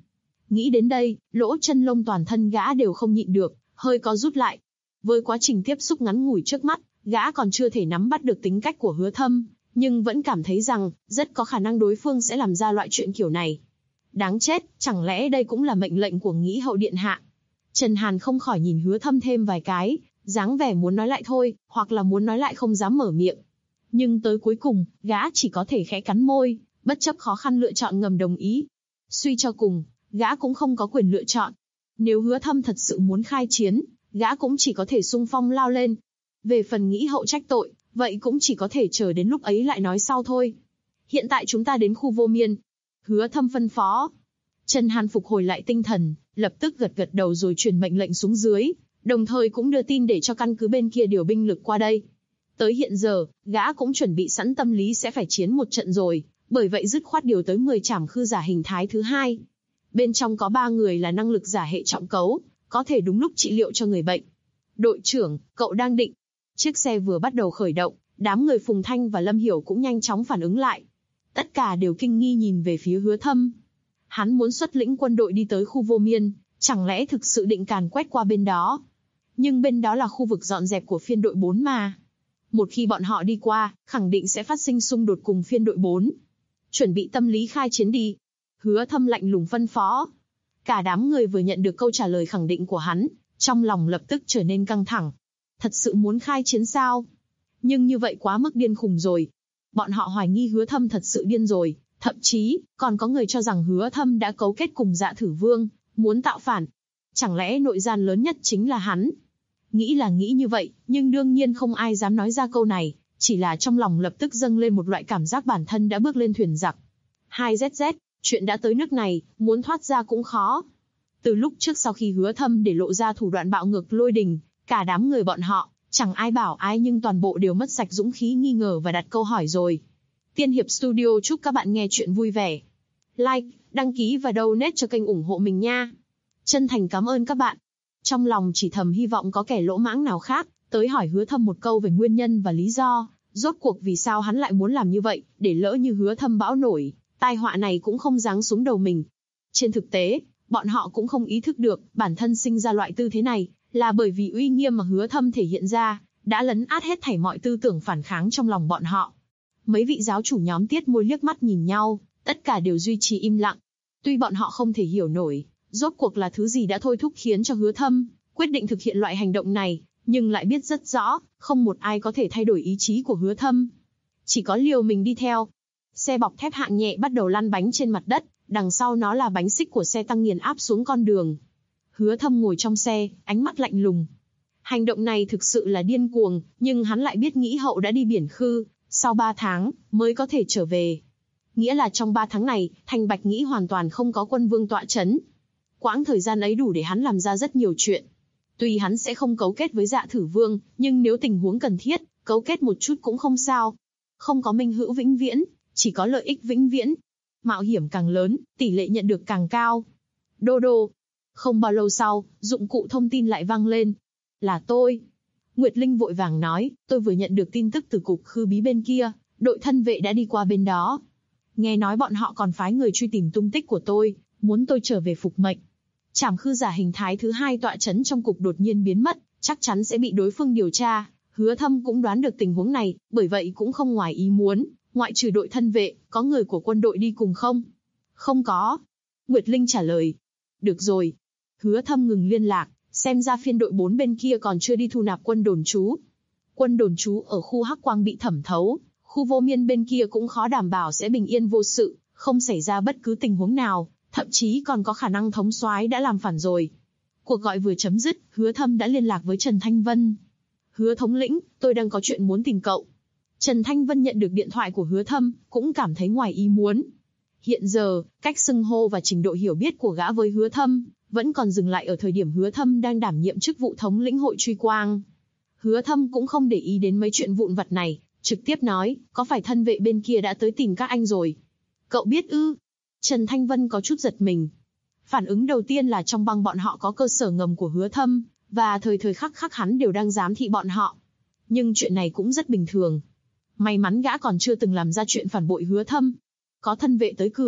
Nghĩ đến đây, lỗ chân lông toàn thân gã đều không nhịn được, hơi có rút lại. Với quá trình tiếp xúc ngắn ngủi trước mắt, gã còn chưa thể nắm bắt được tính cách của Hứa Thâm, nhưng vẫn cảm thấy rằng, rất có khả năng đối phương sẽ làm ra loại chuyện kiểu này. Đáng chết, chẳng lẽ đây cũng là mệnh lệnh của Nghĩ hậu điện hạ? Trần Hàn không khỏi nhìn Hứa Thâm thêm vài cái, dáng vẻ muốn nói lại thôi, hoặc là muốn nói lại không dám mở miệng. Nhưng tới cuối cùng, gã chỉ có thể khẽ cắn môi, bất chấp khó khăn lựa chọn ngầm đồng ý. Suy cho cùng, gã cũng không có quyền lựa chọn. Nếu Hứa Thâm thật sự muốn khai chiến, gã cũng chỉ có thể xung phong lao lên. Về phần Nghĩ hậu trách tội, vậy cũng chỉ có thể chờ đến lúc ấy lại nói sau thôi. Hiện tại chúng ta đến khu Vô Miên. Hứa Thâm phân phó. Trần Hàn phục hồi lại tinh thần, lập tức gật gật đầu rồi truyền mệnh lệnh xuống dưới, đồng thời cũng đưa tin để cho căn cứ bên kia điều binh lực qua đây. Tới hiện giờ, gã cũng chuẩn bị sẵn tâm lý sẽ phải chiến một trận rồi, bởi vậy dứt khoát điều tới 10 trảm khư giả hình thái thứ 2. Bên trong có 3 người là năng lực giả hệ trọng cấu, có thể đúng lúc trị liệu cho người bệnh. Đội trưởng, cậu đang định. Chiếc xe vừa bắt đầu khởi động, đám người Phùng Thanh và Lâm Hiểu cũng nhanh chóng phản ứng lại. Tất cả đều kinh nghi nhìn về phía Hứa Thâm. Hắn muốn xuất lĩnh quân đội đi tới khu Vô Miên, chẳng lẽ thực sự định càn quét qua bên đó? Nhưng bên đó là khu vực dọn dẹp của phiên đội 4 mà. Một khi bọn họ đi qua, khẳng định sẽ phát sinh xung đột cùng phiên đội 4. Chuẩn bị tâm lý khai chiến đi. Hứa Thâm lạnh lùng phân phó. Cả đám người vừa nhận được câu trả lời khẳng định của hắn, trong lòng lập tức trở nên căng thẳng. Thật sự muốn khai chiến sao? Nhưng như vậy quá mức điên khùng rồi. Bọn họ hoài nghi Hứa Thâm thật sự điên rồi, thậm chí, còn có người cho rằng Hứa Thâm đã cấu kết cùng Dạ Thử Vương, muốn tạo phản. Chẳng lẽ nội gian lớn nhất chính là hắn? Nghĩ là nghĩ như vậy, nhưng đương nhiên không ai dám nói ra câu này, chỉ là trong lòng lập tức dâng lên một loại cảm giác bản thân đã bước lên thuyền giặc. 2ZZ, chuyện đã tới nước này, muốn thoát ra cũng khó. Từ lúc trước sau khi Hứa Thâm để lộ ra thủ đoạn bạo ngược lôi đình, cả đám người bọn họ, chẳng ai bảo ai nhưng toàn bộ đều mất sạch dũng khí nghi ngờ và đặt câu hỏi rồi. Tiên Hiệp Studio chúc các bạn nghe chuyện vui vẻ. Like, đăng ký và donate cho kênh ủng hộ mình nha. Chân thành cảm ơn các bạn. Trong lòng chỉ thầm hy vọng có kẻ lỗ mãng nào khác, tới hỏi Hứa Thâm một câu về nguyên nhân và lý do, rốt cuộc vì sao hắn lại muốn làm như vậy, để lỡ như Hứa Thâm bão nổi, tai họa này cũng không giáng xuống đầu mình. Trên thực tế, bọn họ cũng không ý thức được, bản thân sinh ra loại tư thế này, là bởi vì uy nghiêm mà Hứa Thâm thể hiện ra, đã lấn át hết thảy mọi tư tưởng phản kháng trong lòng bọn họ. Mấy vị giáo chủ nhóm Tiết Môi liếc mắt nhìn nhau, tất cả đều duy trì im lặng. Tuy bọn họ không thể hiểu nổi, rốt cuộc là thứ gì đã thôi thúc khiến cho Hứa Thâm quyết định thực hiện loại hành động này, nhưng lại biết rất rõ, không một ai có thể thay đổi ý chí của Hứa Thâm. Chỉ có liều mình đi theo. Xe bọc thép hạng nhẹ bắt đầu lăn bánh trên mặt đất, đằng sau nó là bánh xích của xe tăng nghiền áp xuống con đường. Hứa Thâm ngồi trong xe, ánh mắt lạnh lùng. Hành động này thực sự là điên cuồng, nhưng hắn lại biết Nghĩ hậu đã đi biển khư, sau 3 tháng, mới có thể trở về. Nghĩa là trong 3 tháng này, thành Bạch Nghĩ hoàn toàn không có quân vương tọa chấn. Quãng thời gian ấy đủ để hắn làm ra rất nhiều chuyện. Tuy hắn sẽ không cấu kết với Dạ Thử Vương, nhưng nếu tình huống cần thiết, cấu kết một chút cũng không sao. Không có minh hữu vĩnh viễn, chỉ có lợi ích vĩnh viễn. Mạo hiểm càng lớn, tỷ lệ nhận được càng cao. Đô đô. Không bao lâu sau, dụng cụ thông tin lại vang lên. Là tôi. Nguyệt Linh vội vàng nói, tôi vừa nhận được tin tức từ cục khư bí bên kia, đội thân vệ đã đi qua bên đó. Nghe nói bọn họ còn phái người truy tìm tung tích của tôi, muốn tôi trở về phục mệnh. Trảm khư giả hình thái thứ 2 tọa chấn trong cục đột nhiên biến mất, chắc chắn sẽ bị đối phương điều tra. Hứa Thâm cũng đoán được tình huống này, bởi vậy cũng không ngoài ý muốn, ngoại trừ đội thân vệ, có người của quân đội đi cùng không? Không có. Nguyệt Linh trả lời. Được rồi. Hứa Thâm ngừng liên lạc, xem ra phiên đội 4 bên kia còn chưa đi thu nạp quân đồn trú. Quân đồn trú ở khu Hắc Quang bị thẩm thấu, khu Vô Miên bên kia cũng khó đảm bảo sẽ bình yên vô sự, không xảy ra bất cứ tình huống nào, thậm chí còn có khả năng thống soái đã làm phản rồi. Cuộc gọi vừa chấm dứt, Hứa Thâm đã liên lạc với Trần Thanh Vân. Hứa thống lĩnh, tôi đang có chuyện muốn tìm cậu. Trần Thanh Vân nhận được điện thoại của Hứa Thâm, cũng cảm thấy ngoài ý muốn. Hiện giờ, cách xưng hô và trình độ hiểu biết của gã với Hứa Thâm, vẫn còn dừng lại ở thời điểm Hứa Thâm đang đảm nhiệm chức vụ thống lĩnh hội truy quang. Hứa Thâm cũng không để ý đến mấy chuyện vụn vặt này, trực tiếp nói, có phải thân vệ bên kia đã tới tìm các anh rồi? Cậu biết ư? Trần Thanh Vân có chút giật mình. Phản ứng đầu tiên là trong băng bọn họ có cơ sở ngầm của Hứa Thâm, và thời thời khắc khắc hắn đều đang giám thị bọn họ. Nhưng chuyện này cũng rất bình thường. May mắn gã còn chưa từng làm ra chuyện phản bội Hứa Thâm. Có thân vệ tới cửa,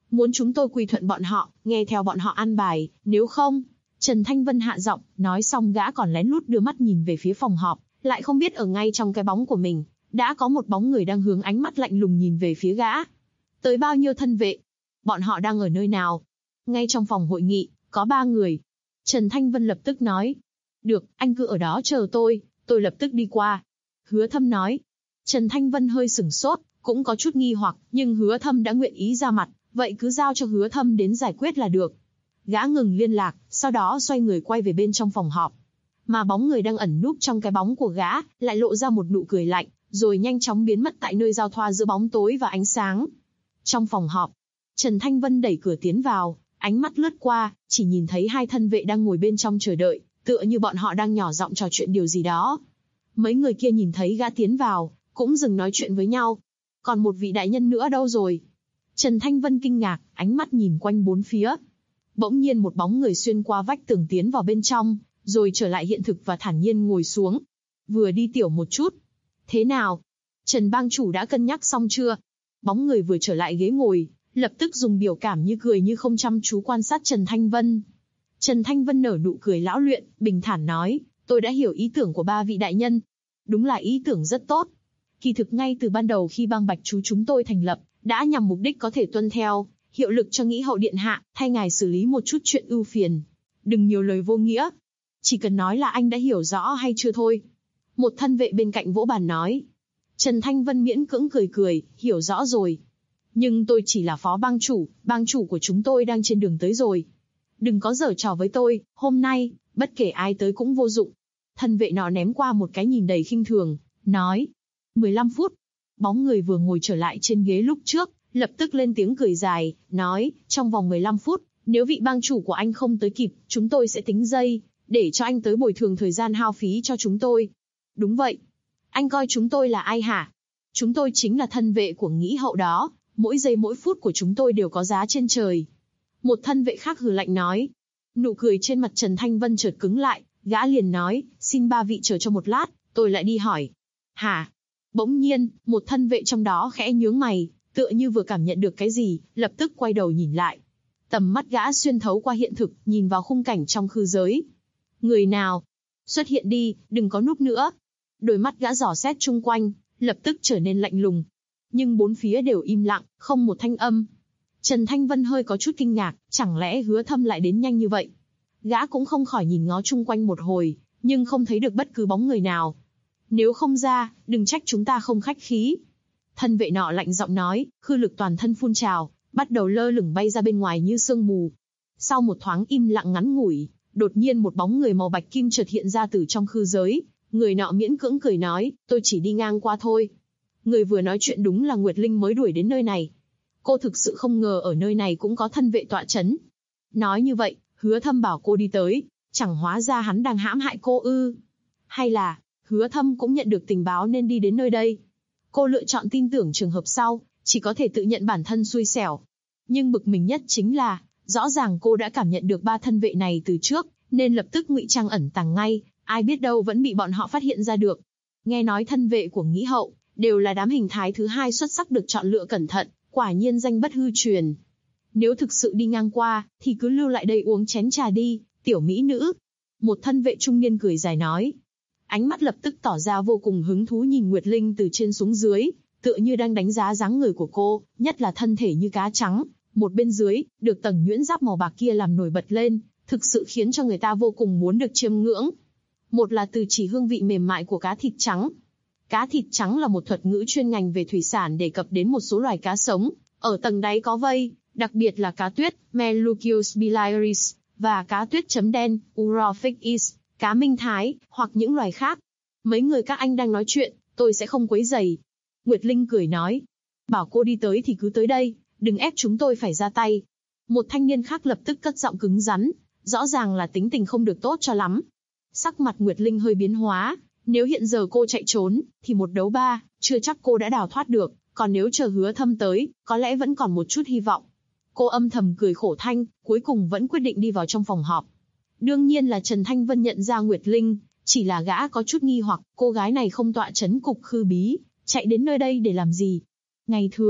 muốn chúng tôi quy thuận bọn họ, nghe theo bọn họ an bài, nếu không. Trần Thanh Vân hạ giọng, nói xong gã còn lén lút đưa mắt nhìn về phía phòng họp, lại không biết ở ngay trong cái bóng của mình, đã có một bóng người đang hướng ánh mắt lạnh lùng nhìn về phía gã. Tới bao nhiêu thân vệ? Bọn họ đang ở nơi nào? Ngay trong phòng hội nghị, có 3 người. Trần Thanh Vân lập tức nói. Được, anh cứ ở đó chờ tôi lập tức đi qua. Hứa Thâm nói. Trần Thanh Vân hơi sửng sốt, cũng có chút nghi hoặc, nhưng Hứa Thâm đã nguyện ý ra mặt, vậy cứ giao cho Hứa Thâm đến giải quyết là được. Gã ngừng liên lạc, sau đó xoay người quay về bên trong phòng họp. Mà bóng người đang ẩn núp trong cái bóng của gã, lại lộ ra một nụ cười lạnh, rồi nhanh chóng biến mất tại nơi giao thoa giữa bóng tối và ánh sáng. Trong phòng họp, Trần Thanh Vân đẩy cửa tiến vào, ánh mắt lướt qua, chỉ nhìn thấy 2 thân vệ đang ngồi bên trong chờ đợi, tựa như bọn họ đang nhỏ giọng trò chuyện điều gì đó. Mấy người kia nhìn thấy gã tiến vào, cũng dừng nói chuyện với nhau. Còn một vị đại nhân nữa đâu rồi? Trần Thanh Vân kinh ngạc, ánh mắt nhìn quanh bốn phía. Bỗng nhiên một bóng người xuyên qua vách tường tiến vào bên trong, rồi trở lại hiện thực và thản nhiên ngồi xuống. Vừa đi tiểu một chút. Thế nào? Trần bang chủ đã cân nhắc xong chưa? Bóng người vừa trở lại ghế ngồi, lập tức dùng biểu cảm như cười như không chăm chú quan sát Trần Thanh Vân. Trần Thanh Vân nở nụ cười lão luyện, bình thản nói, tôi đã hiểu ý tưởng của 3 vị đại nhân. Đúng là ý tưởng rất tốt. Kỳ thực ngay từ ban đầu khi bang Bạch Chú chúng tôi thành lập, đã nhằm mục đích có thể tuân theo, hiệu lực cho Nghĩ Hậu Điện Hạ, thay ngài xử lý một chút chuyện ưu phiền. Đừng nhiều lời vô nghĩa. Chỉ cần nói là anh đã hiểu rõ hay chưa thôi. Một thân vệ bên cạnh vỗ bàn nói. Trần Thanh Vân miễn cưỡng cười, hiểu rõ rồi. Nhưng tôi chỉ là phó bang chủ của chúng tôi đang trên đường tới rồi. Đừng có giở trò với tôi, hôm nay, bất kể ai tới cũng vô dụng. Thân vệ nọ ném qua một cái nhìn đầy khinh thường, nói. 15 phút. Bóng người vừa ngồi trở lại trên ghế lúc trước, lập tức lên tiếng cười dài, nói, trong vòng 15 phút, nếu vị bang chủ của anh không tới kịp, chúng tôi sẽ tính giây, để cho anh tới bồi thường thời gian hao phí cho chúng tôi. Đúng vậy. Anh coi chúng tôi là ai hả? Chúng tôi chính là thân vệ của Nghĩ Hậu đó, mỗi giây mỗi phút của chúng tôi đều có giá trên trời. Một thân vệ khác hừ lạnh nói. Nụ cười trên mặt Trần Thanh Vân chợt cứng lại, gã liền nói, xin 3 vị chờ cho một lát, tôi lại đi hỏi. Hả? Bỗng nhiên, một thân vệ trong đó khẽ nhướng mày, tựa như vừa cảm nhận được cái gì, lập tức quay đầu nhìn lại. Tầm mắt gã xuyên thấu qua hiện thực, nhìn vào khung cảnh trong khư giới. Người nào? Xuất hiện đi, đừng có núp nữa. Đôi mắt gã dò xét chung quanh, lập tức trở nên lạnh lùng. Nhưng bốn phía đều im lặng, không một thanh âm. Trần Thanh Vân hơi có chút kinh ngạc, chẳng lẽ Hứa Thâm lại đến nhanh như vậy? Gã cũng không khỏi nhìn ngó chung quanh một hồi, nhưng không thấy được bất cứ bóng người nào. Nếu không ra, đừng trách chúng ta không khách khí. Thân vệ nọ lạnh giọng nói, khư lực toàn thân phun trào, bắt đầu lơ lửng bay ra bên ngoài như sương mù. Sau một thoáng im lặng ngắn ngủi, đột nhiên một bóng người màu bạch kim chợt hiện ra từ trong khư giới. Người nọ miễn cưỡng cười nói, tôi chỉ đi ngang qua thôi. Người vừa nói chuyện đúng là Nguyệt Linh mới đuổi đến nơi này. Cô thực sự không ngờ ở nơi này cũng có thân vệ tọa chấn. Nói như vậy, Hứa Thâm bảo cô đi tới, chẳng hóa ra hắn đang hãm hại cô ư? Hay là, Hứa Thâm cũng nhận được tình báo nên đi đến nơi đây? Cô lựa chọn tin tưởng trường hợp sau, chỉ có thể tự nhận bản thân xui xẻo. Nhưng bực mình nhất chính là, rõ ràng cô đã cảm nhận được 3 thân vệ này từ trước, nên lập tức ngụy trang ẩn tàng ngay, ai biết đâu vẫn bị bọn họ phát hiện ra được. Nghe nói thân vệ của Nghĩ Hậu, đều là đám hình thái thứ 2 xuất sắc được chọn lựa cẩn thận, quả nhiên danh bất hư truyền. Nếu thực sự đi ngang qua, thì cứ lưu lại đây uống chén trà đi, tiểu mỹ nữ. Một thân vệ trung niên cười dài nói. Ánh mắt lập tức tỏ ra vô cùng hứng thú nhìn Nguyệt Linh từ trên xuống dưới, tựa như đang đánh giá dáng người của cô, nhất là thân thể như cá trắng, một bên dưới, được tầng nhuyễn giáp màu bạc kia làm nổi bật lên, thực sự khiến cho người ta vô cùng muốn được chiêm ngưỡng. Một là từ chỉ hương vị mềm mại của cá thịt trắng. Cá thịt trắng là một thuật ngữ chuyên ngành về thủy sản đề cập đến một số loài cá sống, ở tầng đáy có vây, đặc biệt là cá tuyết, Melucius biliaris, và cá tuyết chấm đen, Urophyx, cá minh thái, hoặc những loài khác. Mấy người các anh đang nói chuyện, tôi sẽ không quấy rầy. Nguyệt Linh cười nói, bảo cô đi tới thì cứ tới đây, đừng ép chúng tôi phải ra tay. Một thanh niên khác lập tức cất giọng cứng rắn, rõ ràng là tính tình không được tốt cho lắm. Sắc mặt Nguyệt Linh hơi biến hóa, nếu hiện giờ cô chạy trốn, thì 1 đấu 3, chưa chắc cô đã đào thoát được, còn nếu chờ Hứa Thâm tới, có lẽ vẫn còn một chút hy vọng. Cô âm thầm cười khổ thanh, cuối cùng vẫn quyết định đi vào trong phòng họp. Đương nhiên là Trần Thanh Vân nhận ra Nguyệt Linh, chỉ là gã có chút nghi hoặc, cô gái này không tọa chấn cục khư bí, chạy đến nơi đây để làm gì? Ngày thường,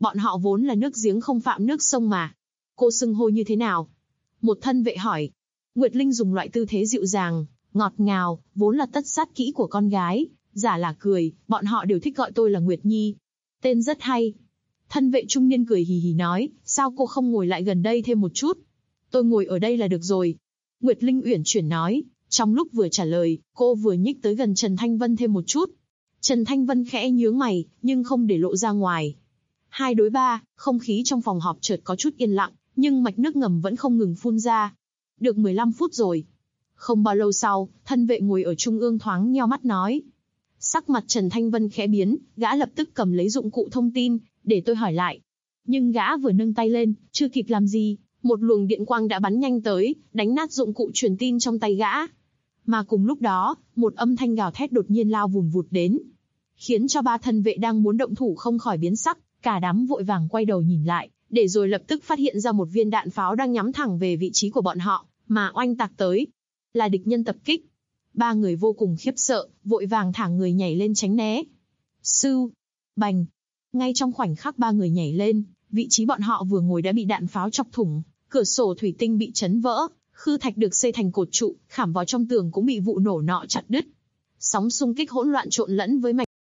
bọn họ vốn là nước giếng không phạm nước sông mà. Cô xưng hô như thế nào? Một thân vệ hỏi. Nguyệt Linh dùng loại tư thế dịu dàng, ngọt ngào, vốn là tất sát kỹ của con gái, giả là cười, bọn họ đều thích gọi tôi là Nguyệt Nhi. Tên rất hay. Thân vệ trung niên cười hì hì nói, sao cô không ngồi lại gần đây thêm một chút? Tôi ngồi ở đây là được rồi. Nguyệt Linh uyển chuyển nói, trong lúc vừa trả lời, cô vừa nhích tới gần Trần Thanh Vân thêm một chút. Trần Thanh Vân khẽ nhướng mày, nhưng không để lộ ra ngoài. 2 đối 3, không khí trong phòng họp chợt có chút yên lặng, nhưng mạch nước ngầm vẫn không ngừng phun ra. Được 15 phút rồi. Không bao lâu sau, thân vệ ngồi ở trung ương thoáng nheo mắt nói. Sắc mặt Trần Thanh Vân khẽ biến, gã lập tức cầm lấy dụng cụ thông tin, để tôi hỏi lại. Nhưng gã vừa nâng tay lên, chưa kịp làm gì, một luồng điện quang đã bắn nhanh tới, đánh nát dụng cụ truyền tin trong tay gã. Mà cùng lúc đó, một âm thanh gào thét đột nhiên lao vùn vụt đến, khiến cho 3 thân vệ đang muốn động thủ không khỏi biến sắc, cả đám vội vàng quay đầu nhìn lại, để rồi lập tức phát hiện ra một viên đạn pháo đang nhắm thẳng về vị trí của bọn họ, mà oanh tạc tới. Là địch nhân tập kích. 3 người vô cùng khiếp sợ, vội vàng thả người nhảy lên tránh né. Sưu, bành. Ngay trong khoảnh khắc 3 người nhảy lên, vị trí bọn họ vừa ngồi đã bị đạn pháo chọc thủng, cửa sổ thủy tinh bị chấn vỡ, khư thạch được xây thành cột trụ, khảm vào trong tường cũng bị vụ nổ nọ chặt đứt. Sóng xung kích hỗn loạn trộn lẫn với mạch.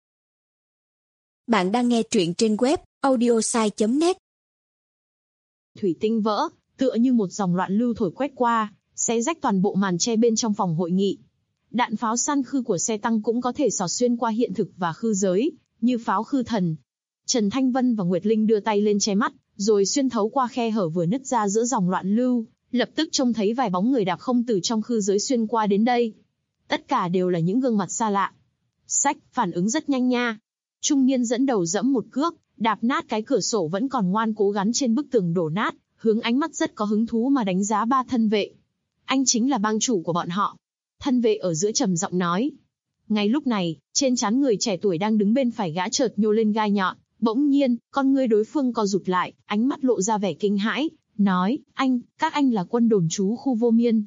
Bạn đang nghe truyện trên web audiosai.net. Thủy tinh vỡ, tựa như một dòng loạn lưu thổi quét qua, xé rách toàn bộ màn che bên trong phòng hội nghị. Đạn pháo săn khư của xe tăng cũng có thể xỏ xuyên qua hiện thực và khư giới, như pháo khư thần. Trần Thanh Vân và Nguyệt Linh đưa tay lên che mắt, rồi xuyên thấu qua khe hở vừa nứt ra giữa dòng loạn lưu, lập tức trông thấy vài bóng người đạp không từ trong khư giới xuyên qua đến đây. Tất cả đều là những gương mặt xa lạ. Sách, phản ứng rất nhanh nha. Trung niên dẫn đầu dẫm một cước, đạp nát cái cửa sổ vẫn còn ngoan cố gắn trên bức tường đổ nát, hướng ánh mắt rất có hứng thú mà đánh giá 3 thân vệ. Anh chính là bang chủ của bọn họ. Thân vệ ở giữa trầm giọng nói. Ngay lúc này, trên trán người trẻ tuổi đang đứng bên phải gã chợt nhô lên gai nhọn, bỗng nhiên, con ngươi đối phương co rụt lại, ánh mắt lộ ra vẻ kinh hãi, nói, các anh là quân đồn trú khu Vô Miên.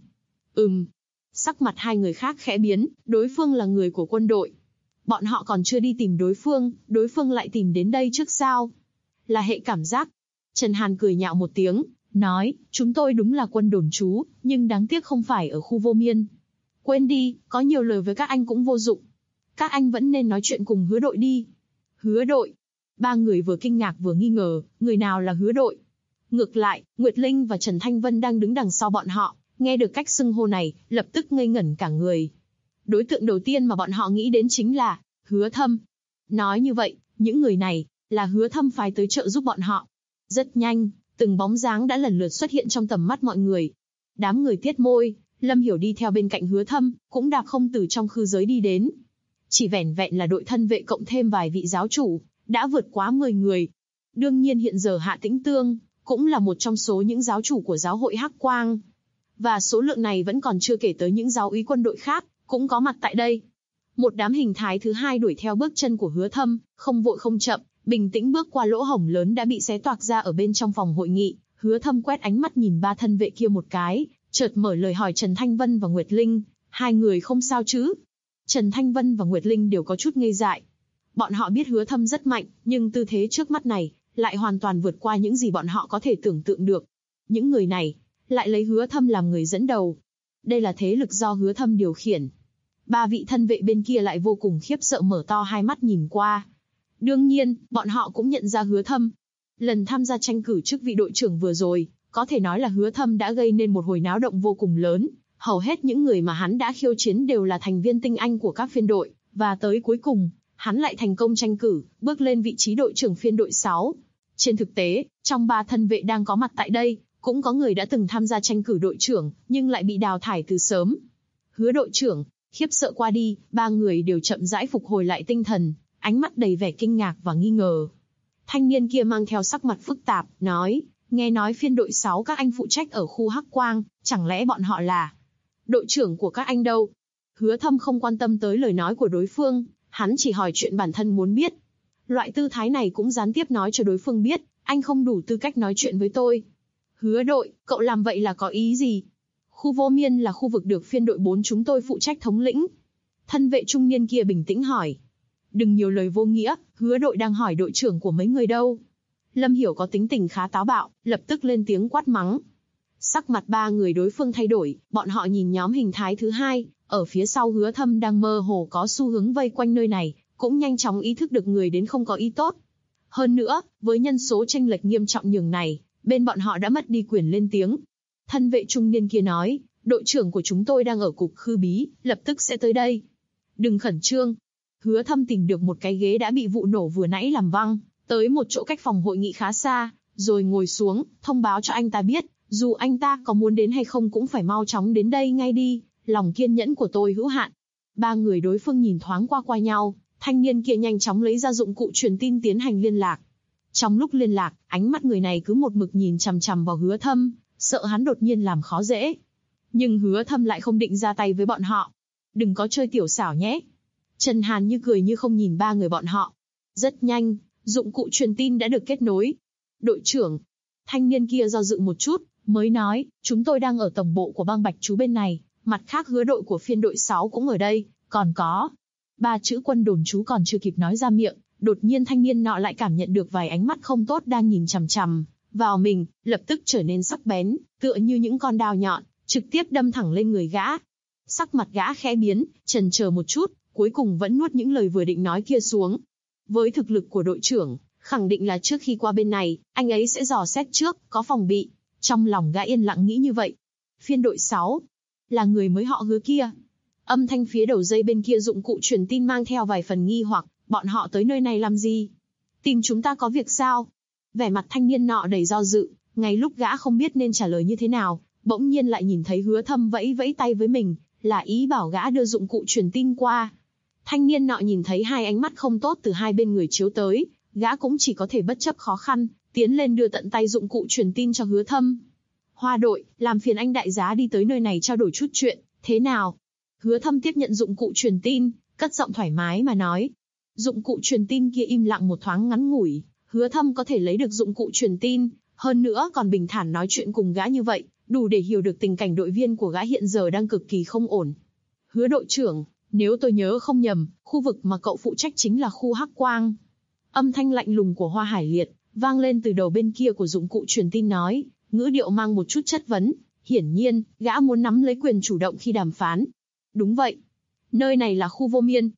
Sắc mặt 2 người khác khẽ biến, đối phương là người của quân đội. Bọn họ còn chưa đi tìm đối phương lại tìm đến đây trước sao? Là hệ cảm giác. Trần Hàn cười nhạo một tiếng, nói, chúng tôi đúng là quân đồn trú, nhưng đáng tiếc không phải ở khu Vô Miên. Quên đi, có nhiều lời với các anh cũng vô dụng. Các anh vẫn nên nói chuyện cùng Hứa đội đi. Hứa đội? 3 người vừa kinh ngạc vừa nghi ngờ, người nào là Hứa đội? Ngược lại, Nguyệt Linh và Trần Thanh Vân đang đứng đằng sau bọn họ, nghe được cách xưng hô này, lập tức ngây ngẩn cả người. Đối tượng đầu tiên mà bọn họ nghĩ đến chính là Hứa Thâm. Nói như vậy, những người này là Hứa Thâm phái tới trợ giúp bọn họ. Rất nhanh, từng bóng dáng đã lần lượt xuất hiện trong tầm mắt mọi người. Đám người tiết môi, Lâm Hiểu đi theo bên cạnh Hứa Thâm, cũng đạp không từ trong khư giới đi đến. Chỉ vẻn vẹn là đội thân vệ cộng thêm vài vị giáo chủ, đã vượt quá 10 người. Đương nhiên hiện giờ Hạ Tĩnh Tương cũng là một trong số những giáo chủ của giáo hội Hắc Quang. Và số lượng này vẫn còn chưa kể tới những giáo úy quân đội khác, cũng có mặt tại đây. Một đám hình thái thứ 2 đuổi theo bước chân của Hứa Thâm, không vội không chậm, bình tĩnh bước qua lỗ hổng lớn đã bị xé toạc ra ở bên trong phòng hội nghị. Hứa Thâm quét ánh mắt nhìn 3 thân vệ kia một cái, chợt mở lời hỏi Trần Thanh Vân và Nguyệt Linh, 2 người không sao chứ? Trần Thanh Vân và Nguyệt Linh đều có chút ngây dại. Bọn họ biết Hứa Thâm rất mạnh, nhưng tư thế trước mắt này lại hoàn toàn vượt qua những gì bọn họ có thể tưởng tượng được. Những người này lại lấy Hứa Thâm làm người dẫn đầu. Đây là thế lực do Hứa Thâm điều khiển. 3 vị thân vệ bên kia lại vô cùng khiếp sợ mở to hai mắt nhìn qua. Đương nhiên, bọn họ cũng nhận ra Hứa Thâm. Lần tham gia tranh cử chức vị đội trưởng vừa rồi, có thể nói là Hứa Thâm đã gây nên một hồi náo động vô cùng lớn. Hầu hết những người mà hắn đã khiêu chiến đều là thành viên tinh anh của các phiên đội, và tới cuối cùng, hắn lại thành công tranh cử, bước lên vị trí đội trưởng phiên đội 6. Trên thực tế, trong 3 thân vệ đang có mặt tại đây, cũng có người đã từng tham gia tranh cử đội trưởng, nhưng lại bị đào thải từ sớm. Hứa đội trưởng, khiếp sợ qua đi, 3 người đều chậm rãi phục hồi lại tinh thần, ánh mắt đầy vẻ kinh ngạc và nghi ngờ. Thanh niên kia mang theo sắc mặt phức tạp, nói, nghe nói phiên đội 6 các anh phụ trách ở khu Hắc Quang, chẳng lẽ bọn họ là đội trưởng của các anh đâu? Hứa Thâm không quan tâm tới lời nói của đối phương, hắn chỉ hỏi chuyện bản thân muốn biết. Loại tư thái này cũng gián tiếp nói cho đối phương biết, anh không đủ tư cách nói chuyện với tôi. Hứa đội, cậu làm vậy là có ý gì? Khu Vô Miên là khu vực được phiên đội 4 chúng tôi phụ trách thống lĩnh. Thân vệ trung niên kia bình tĩnh hỏi. Đừng nhiều lời vô nghĩa, Hứa đội đang hỏi đội trưởng của mấy người đâu. Lâm Hiểu có tính tình khá táo bạo, lập tức lên tiếng quát mắng. Sắc mặt ba người đối phương thay đổi, bọn họ nhìn nhóm hình thái thứ hai, ở phía sau Hứa Thâm đang mơ hồ có xu hướng vây quanh nơi này, cũng nhanh chóng ý thức được người đến không có ý tốt. Hơn nữa, với nhân số chênh lệch nghiêm trọng nhường này, bên bọn họ đã mất đi quyền lên tiếng. Thân vệ trung niên kia nói, đội trưởng của chúng tôi đang ở cục Khư Bí, lập tức sẽ tới đây. Đừng khẩn trương. Hứa Thâm tìm được một cái ghế đã bị vụ nổ vừa nãy làm văng, tới một chỗ cách phòng hội nghị khá xa, rồi ngồi xuống, thông báo cho anh ta biết, dù anh ta có muốn đến hay không cũng phải mau chóng đến đây ngay đi, lòng kiên nhẫn của tôi hữu hạn. Ba người đối phương nhìn thoáng qua nhau, thanh niên kia nhanh chóng lấy ra dụng cụ truyền tin tiến hành liên lạc. Trong lúc liên lạc, ánh mắt người này cứ một mực nhìn chằm chằm vào Hứa Thâm, sợ hắn đột nhiên làm khó dễ. Nhưng Hứa Thâm lại không định ra tay với bọn họ. Đừng có chơi tiểu xảo nhé. Trần Hàn như cười như không nhìn ba người bọn họ. Rất nhanh, dụng cụ truyền tin đã được kết nối. Đội trưởng, thanh niên kia do dự một chút, mới nói, chúng tôi đang ở tổng bộ của băng Bạch Chú bên này, mặt khác Hứa đội của phiên đội 6 cũng ở đây, còn có. Ba chữ Quân Đồn Chú còn chưa kịp nói ra miệng, đột nhiên thanh niên nọ lại cảm nhận được vài ánh mắt không tốt đang nhìn chằm chằm vào mình, lập tức trở nên sắc bén, tựa như những con dao nhọn, trực tiếp đâm thẳng lên người gã. Sắc mặt gã khẽ biến, chần chờ một chút, cuối cùng vẫn nuốt những lời vừa định nói kia xuống. Với thực lực của đội trưởng, khẳng định là trước khi qua bên này, anh ấy sẽ dò xét trước, có phòng bị. Trong lòng gã yên lặng nghĩ như vậy. Phiên đội 6, là người mới họ Hứa kia. Âm thanh phía đầu dây bên kia dụng cụ truyền tin mang theo vài phần nghi hoặc, bọn họ tới nơi này làm gì? Tìm chúng ta có việc sao? Vẻ mặt thanh niên nọ đầy do dự, ngay lúc gã không biết nên trả lời như thế nào, bỗng nhiên lại nhìn thấy Hứa Thâm vẫy vẫy tay với mình, là ý bảo gã đưa dụng cụ truyền tin qua. Thanh niên nọ nhìn thấy hai ánh mắt không tốt từ hai bên người chiếu tới, gã cũng chỉ có thể bất chấp khó khăn, tiến lên đưa tận tay dụng cụ truyền tin cho Hứa Thâm. Hoa đội, làm phiền anh đại giá đi tới nơi này trao đổi chút chuyện, thế nào? Hứa Thâm tiếp nhận dụng cụ truyền tin, cất giọng thoải mái mà nói. Dụng cụ truyền tin kia im lặng một thoáng ngắn ngủi, Hứa Thâm có thể lấy được dụng cụ truyền tin, hơn nữa còn bình thản nói chuyện cùng gã như vậy, đủ để hiểu được tình cảnh đội viên của gã hiện giờ đang cực kỳ không ổn. Hứa đội trưởng, nếu tôi nhớ không nhầm, khu vực mà cậu phụ trách chính là khu Hắc Quang. Âm thanh lạnh lùng của Hoa Hải Liệt vang lên từ đầu bên kia của dụng cụ truyền tin nói, ngữ điệu mang một chút chất vấn. Hiển nhiên, gã muốn nắm lấy quyền chủ động khi đàm phán. Đúng vậy. Nơi này là khu Vô Miên.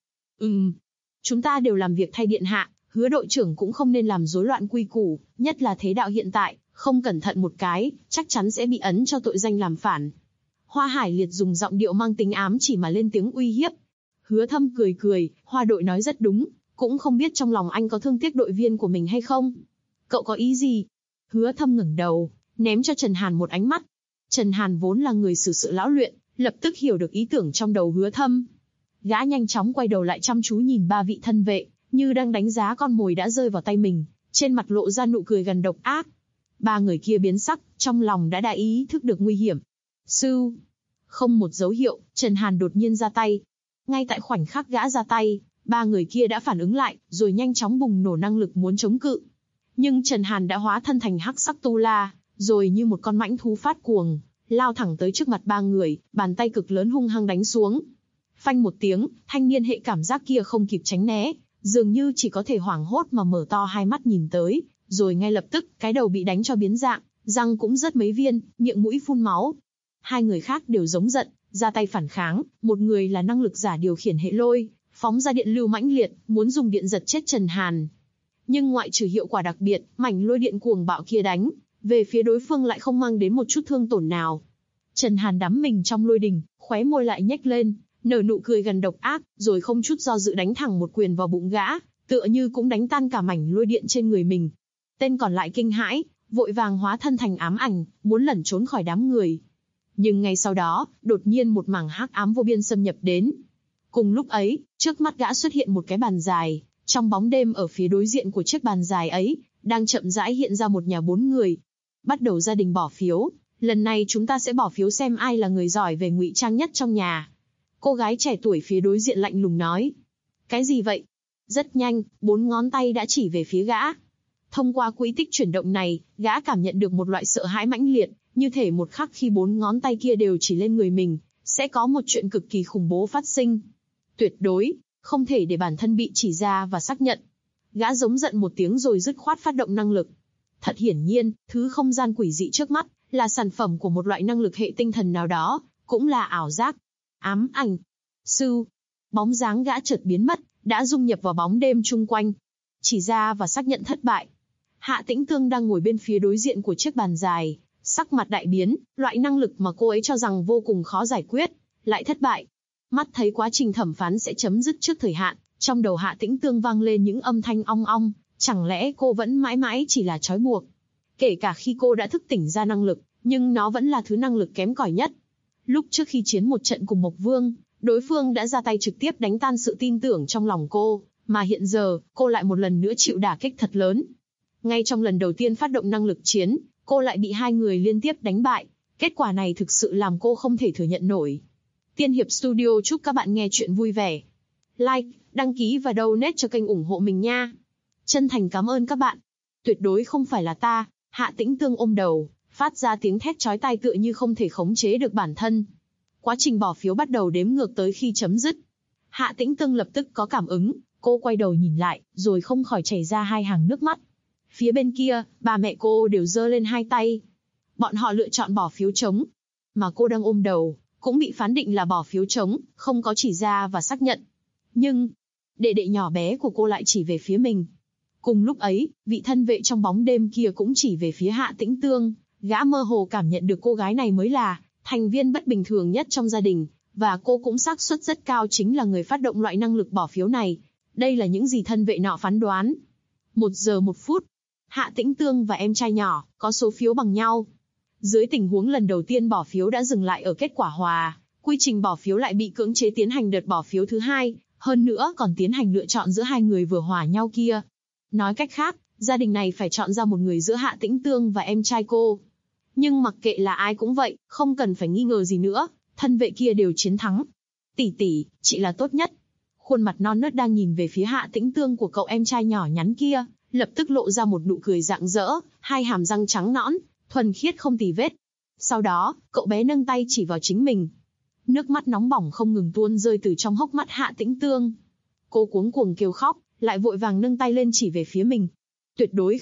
Chúng ta đều làm việc thay điện hạ, Hứa đội trưởng cũng không nên làm rối loạn quy củ, nhất là thế đạo hiện tại, không cẩn thận một cái, chắc chắn sẽ bị ấn cho tội danh làm phản. Hoa Hải Liệt dùng giọng điệu mang tính ám chỉ mà lên tiếng uy hiếp. Hứa Thâm cười cười, Hoa đội nói rất đúng, cũng không biết trong lòng anh có thương tiếc đội viên của mình hay không. Cậu có ý gì? Hứa Thâm ngẩng đầu, ném cho Trần Hàn một ánh mắt. Trần Hàn vốn là người xử sự lão luyện, lập tức hiểu được ý tưởng trong đầu Hứa Thâm. Gã nhanh chóng quay đầu lại chăm chú nhìn ba vị thân vệ, như đang đánh giá con mồi đã rơi vào tay mình, trên mặt lộ ra nụ cười gần độc ác. Ba người kia biến sắc, trong lòng đã ý thức được nguy hiểm. Sư, không một dấu hiệu, Trần Hàn đột nhiên ra tay. Ngay tại khoảnh khắc gã ra tay, ba người kia đã phản ứng lại, rồi nhanh chóng bùng nổ năng lực muốn chống cự. Nhưng Trần Hàn đã hóa thân thành hắc sắc tu la, rồi như một con mãnh thú phát cuồng, lao thẳng tới trước mặt ba người, bàn tay cực lớn hung hăng đánh xuống. Phanh một tiếng, thanh niên hệ cảm giác kia không kịp tránh né, dường như chỉ có thể hoảng hốt mà mở to hai mắt nhìn tới, rồi ngay lập tức, cái đầu bị đánh cho biến dạng, răng cũng rớt mấy viên, miệng mũi phun máu. Hai người khác đều giống giận, ra tay phản kháng, một người là năng lực giả điều khiển hệ lôi, phóng ra điện lưu mãnh liệt, muốn dùng điện giật chết Trần Hàn. Nhưng ngoại trừ hiệu quả đặc biệt, mảnh lôi điện cuồng bạo kia đánh, về phía đối phương lại không mang đến một chút thương tổn nào. Trần Hàn đắm mình trong lôi đình, khóe môi lại nhếch lên, nở nụ cười gần độc ác, rồi không chút do dự đánh thẳng một quyền vào bụng gã, tựa như cũng đánh tan cả mảnh lôi điện trên người mình. Tên còn lại kinh hãi, vội vàng hóa thân thành ám ảnh, muốn lẩn trốn khỏi đám người. Nhưng ngay sau đó, đột nhiên một mảng hắc ám vô biên xâm nhập đến. Cùng lúc ấy, trước mắt gã xuất hiện một cái bàn dài, trong bóng đêm ở phía đối diện của chiếc bàn dài ấy, đang chậm rãi hiện ra một nhà 4 người. Bắt đầu gia đình bỏ phiếu, lần này chúng ta sẽ bỏ phiếu xem ai là người giỏi về ngụy trang nhất trong nhà. Cô gái trẻ tuổi phía đối diện lạnh lùng nói. Cái gì vậy? Rất nhanh, 4 ngón tay đã chỉ về phía gã. Thông qua quỹ tích chuyển động này, gã cảm nhận được một loại sợ hãi mãnh liệt, như thể một khắc khi 4 ngón tay kia đều chỉ lên người mình, sẽ có một chuyện cực kỳ khủng bố phát sinh. Tuyệt đối, không thể để bản thân bị chỉ ra và xác nhận. Gã giống giận một tiếng rồi dứt khoát phát động năng lực. Thật hiển nhiên, thứ không gian quỷ dị trước mắt là sản phẩm của một loại năng lực hệ tinh thần nào đó, cũng là ảo giác. Ám ảnh. Sư. Bóng dáng gã chợt biến mất, đã dung nhập vào bóng đêm chung quanh. Chỉ ra và xác nhận thất bại. Hạ Tĩnh Tương đang ngồi bên phía đối diện của chiếc bàn dài, sắc mặt đại biến, loại năng lực mà cô ấy cho rằng vô cùng khó giải quyết, lại thất bại. Mắt thấy quá trình thẩm phán sẽ chấm dứt trước thời hạn, trong đầu Hạ Tĩnh Tương vang lên những âm thanh ong ong, chẳng lẽ cô vẫn mãi mãi chỉ là trói buộc? Kể cả khi cô đã thức tỉnh ra năng lực, nhưng nó vẫn là thứ năng lực kém cỏi nhất. Lúc trước khi chiến một trận cùng Mộc Vương, đối phương đã ra tay trực tiếp đánh tan sự tin tưởng trong lòng cô, mà hiện giờ, cô lại một lần nữa chịu đả kích thật lớn. Ngay trong lần đầu tiên phát động năng lực chiến, cô lại bị hai người liên tiếp đánh bại. Kết quả này thực sự làm cô không thể thừa nhận nổi. Tiên Hiệp Studio chúc các bạn nghe chuyện vui vẻ. Like, đăng ký và donate cho kênh ủng hộ mình nha. Chân thành cảm ơn các bạn. Tuyệt đối không phải là ta. Hạ Tĩnh Tương ôm đầu, phát ra tiếng thét chói tai tựa như không thể khống chế được bản thân. Quá trình bỏ phiếu bắt đầu đếm ngược tới khi chấm dứt. Hạ Tĩnh Tương lập tức có cảm ứng, cô quay đầu nhìn lại, rồi không khỏi chảy ra hai hàng nước mắt. Phía bên kia, ba mẹ cô đều giơ lên hai tay. Bọn họ lựa chọn bỏ phiếu trống. Mà cô đang ôm đầu, cũng bị phán định là bỏ phiếu trống, không có chỉ ra và xác nhận. Nhưng, đệ đệ nhỏ bé của cô lại chỉ về phía mình. Cùng lúc ấy, vị thân vệ trong bóng đêm kia cũng chỉ về phía Hạ Tĩnh Tương. Gã mơ hồ cảm nhận được cô gái này mới là thành viên bất bình thường nhất trong gia đình, và cô cũng xác suất rất cao chính là người phát động loại năng lực bỏ phiếu này. Đây là những gì thân vệ nọ phán đoán. 1 giờ 1 phút. Hạ Tĩnh Tương và em trai nhỏ có số phiếu bằng nhau. Dưới tình huống lần đầu tiên bỏ phiếu đã dừng lại ở kết quả hòa, quy trình bỏ phiếu lại bị cưỡng chế tiến hành đợt bỏ phiếu thứ hai, hơn nữa còn tiến hành lựa chọn giữa hai người vừa hòa nhau kia. Nói cách khác, gia đình này phải chọn ra một người giữa Hạ Tĩnh Tương và em trai cô. Nhưng mặc kệ là ai cũng vậy, không cần phải nghi ngờ gì nữa, thân vệ kia đều chiến thắng. Tỷ tỷ, chị là tốt nhất. Khuôn mặt non nớt đang nhìn về phía Hạ Tĩnh Tương của cậu em trai nhỏ nhắn kia, lập tức lộ ra một nụ cười rạng rỡ, hai hàm răng trắng nõn, thuần khiết không tì vết. Sau đó, cậu bé nâng tay chỉ vào chính mình. Nước mắt nóng bỏng không ngừng tuôn rơi từ trong hốc mắt Hạ Tĩnh Tương. Cô cuống cuồng kêu khóc, lại vội vàng nâng tay lên chỉ về phía mình. Tuyệt đối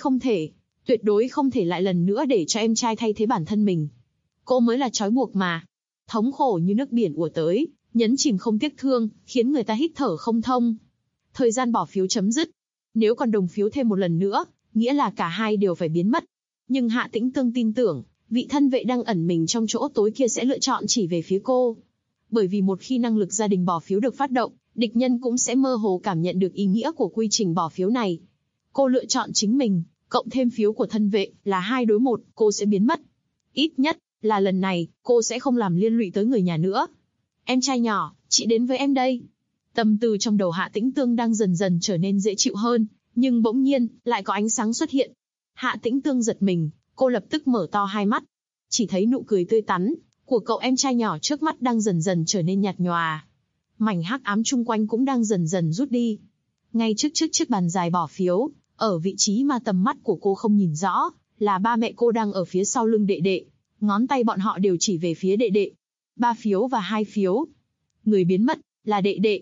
không thể lại lần nữa để cho em trai thay thế bản thân mình. Cô mới là trói buộc mà. Thống khổ như nước biển ùa tới, nhấn chìm không tiếc thương, khiến người ta hít thở không thông. Thời gian bỏ phiếu chấm dứt. Nếu còn đồng phiếu thêm một lần nữa, nghĩa là cả hai đều phải biến mất. Nhưng Hạ Tĩnh Tương tin tưởng, vị thân vệ đang ẩn mình trong chỗ tối kia sẽ lựa chọn chỉ về phía cô. Bởi vì một khi năng lực gia đình bỏ phiếu được phát động, địch nhân cũng sẽ mơ hồ cảm nhận được ý nghĩa của quy trình bỏ phiếu này. Cô lựa chọn chính mình, cộng thêm phiếu của thân vệ là 2 đối 1, cô sẽ biến mất. Ít nhất là lần này, cô sẽ không làm liên lụy tới người nhà nữa. Em trai nhỏ, chị đến với em đây. Tâm tư trong đầu Hạ Tĩnh Tương đang dần dần trở nên dễ chịu hơn, nhưng bỗng nhiên, lại có ánh sáng xuất hiện. Hạ Tĩnh Tương giật mình, cô lập tức mở to hai mắt. Chỉ thấy nụ cười tươi tắn của cậu em trai nhỏ trước mắt đang dần dần trở nên nhạt nhòa. Mảnh hắc ám chung quanh cũng đang dần dần rút đi. Ngay trước chiếc bàn dài bỏ phiếu, ở vị trí mà tầm mắt của cô không nhìn rõ, là ba mẹ cô đang ở phía sau lưng đệ đệ. Ngón tay bọn họ đều chỉ về phía đệ đệ. 3 phiếu và 2 phiếu. Người biến mất, là đệ đệ.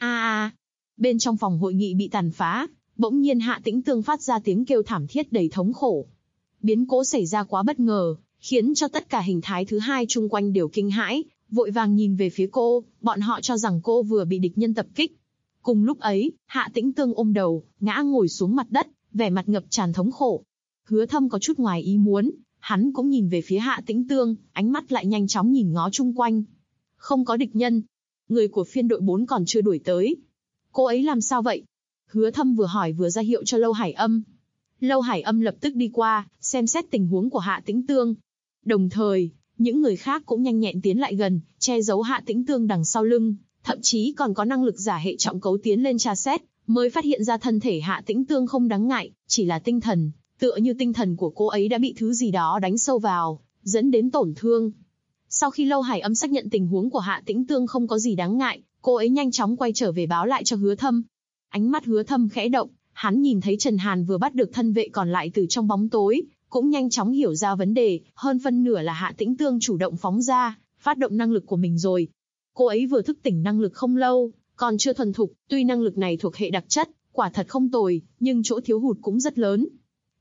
Bên trong phòng hội nghị bị tàn phá, bỗng nhiên Hạ Tĩnh Tương phát ra tiếng kêu thảm thiết đầy thống khổ. Biến cố xảy ra quá bất ngờ, khiến cho tất cả hình thái thứ hai chung quanh đều kinh hãi, vội vàng nhìn về phía cô, bọn họ cho rằng cô vừa bị địch nhân tập kích. Cùng lúc ấy, Hạ Tĩnh Tương ôm đầu, ngã ngồi xuống mặt đất, vẻ mặt ngập tràn thống khổ. Hứa Thâm có chút ngoài ý muốn, hắn cũng nhìn về phía Hạ Tĩnh Tương, ánh mắt lại nhanh chóng nhìn ngó chung quanh. Không có địch nhân. Người của phiên đội 4 còn chưa đuổi tới. Cô ấy làm sao vậy? Hứa Thâm vừa hỏi vừa ra hiệu cho Lâu Hải Âm. Lâu Hải Âm lập tức đi qua, xem xét tình huống của Hạ Tĩnh Tương. Đồng thời, những người khác cũng nhanh nhẹn tiến lại gần, che giấu Hạ Tĩnh Tương đằng sau lưng, thậm chí còn có năng lực giả hệ trọng cấu tiến lên tra xét, mới phát hiện ra thân thể Hạ Tĩnh Tương không đáng ngại, chỉ là tinh thần, tựa như tinh thần của cô ấy đã bị thứ gì đó đánh sâu vào, dẫn đến tổn thương. Sau khi Lâu Hải Âm xác nhận tình huống của Hạ Tĩnh Tương không có gì đáng ngại, cô ấy nhanh chóng quay trở về báo lại cho Hứa Thâm. Ánh mắt Hứa Thâm khẽ động, hắn nhìn thấy Trần Hàn vừa bắt được thân vệ còn lại từ trong bóng tối, cũng nhanh chóng hiểu ra vấn đề, hơn phân nửa là Hạ Tĩnh Tương chủ động phóng ra, phát động năng lực của mình rồi. Cô ấy vừa thức tỉnh năng lực không lâu, còn chưa thuần thục, tuy năng lực này thuộc hệ đặc chất, quả thật không tồi, nhưng chỗ thiếu hụt cũng rất lớn.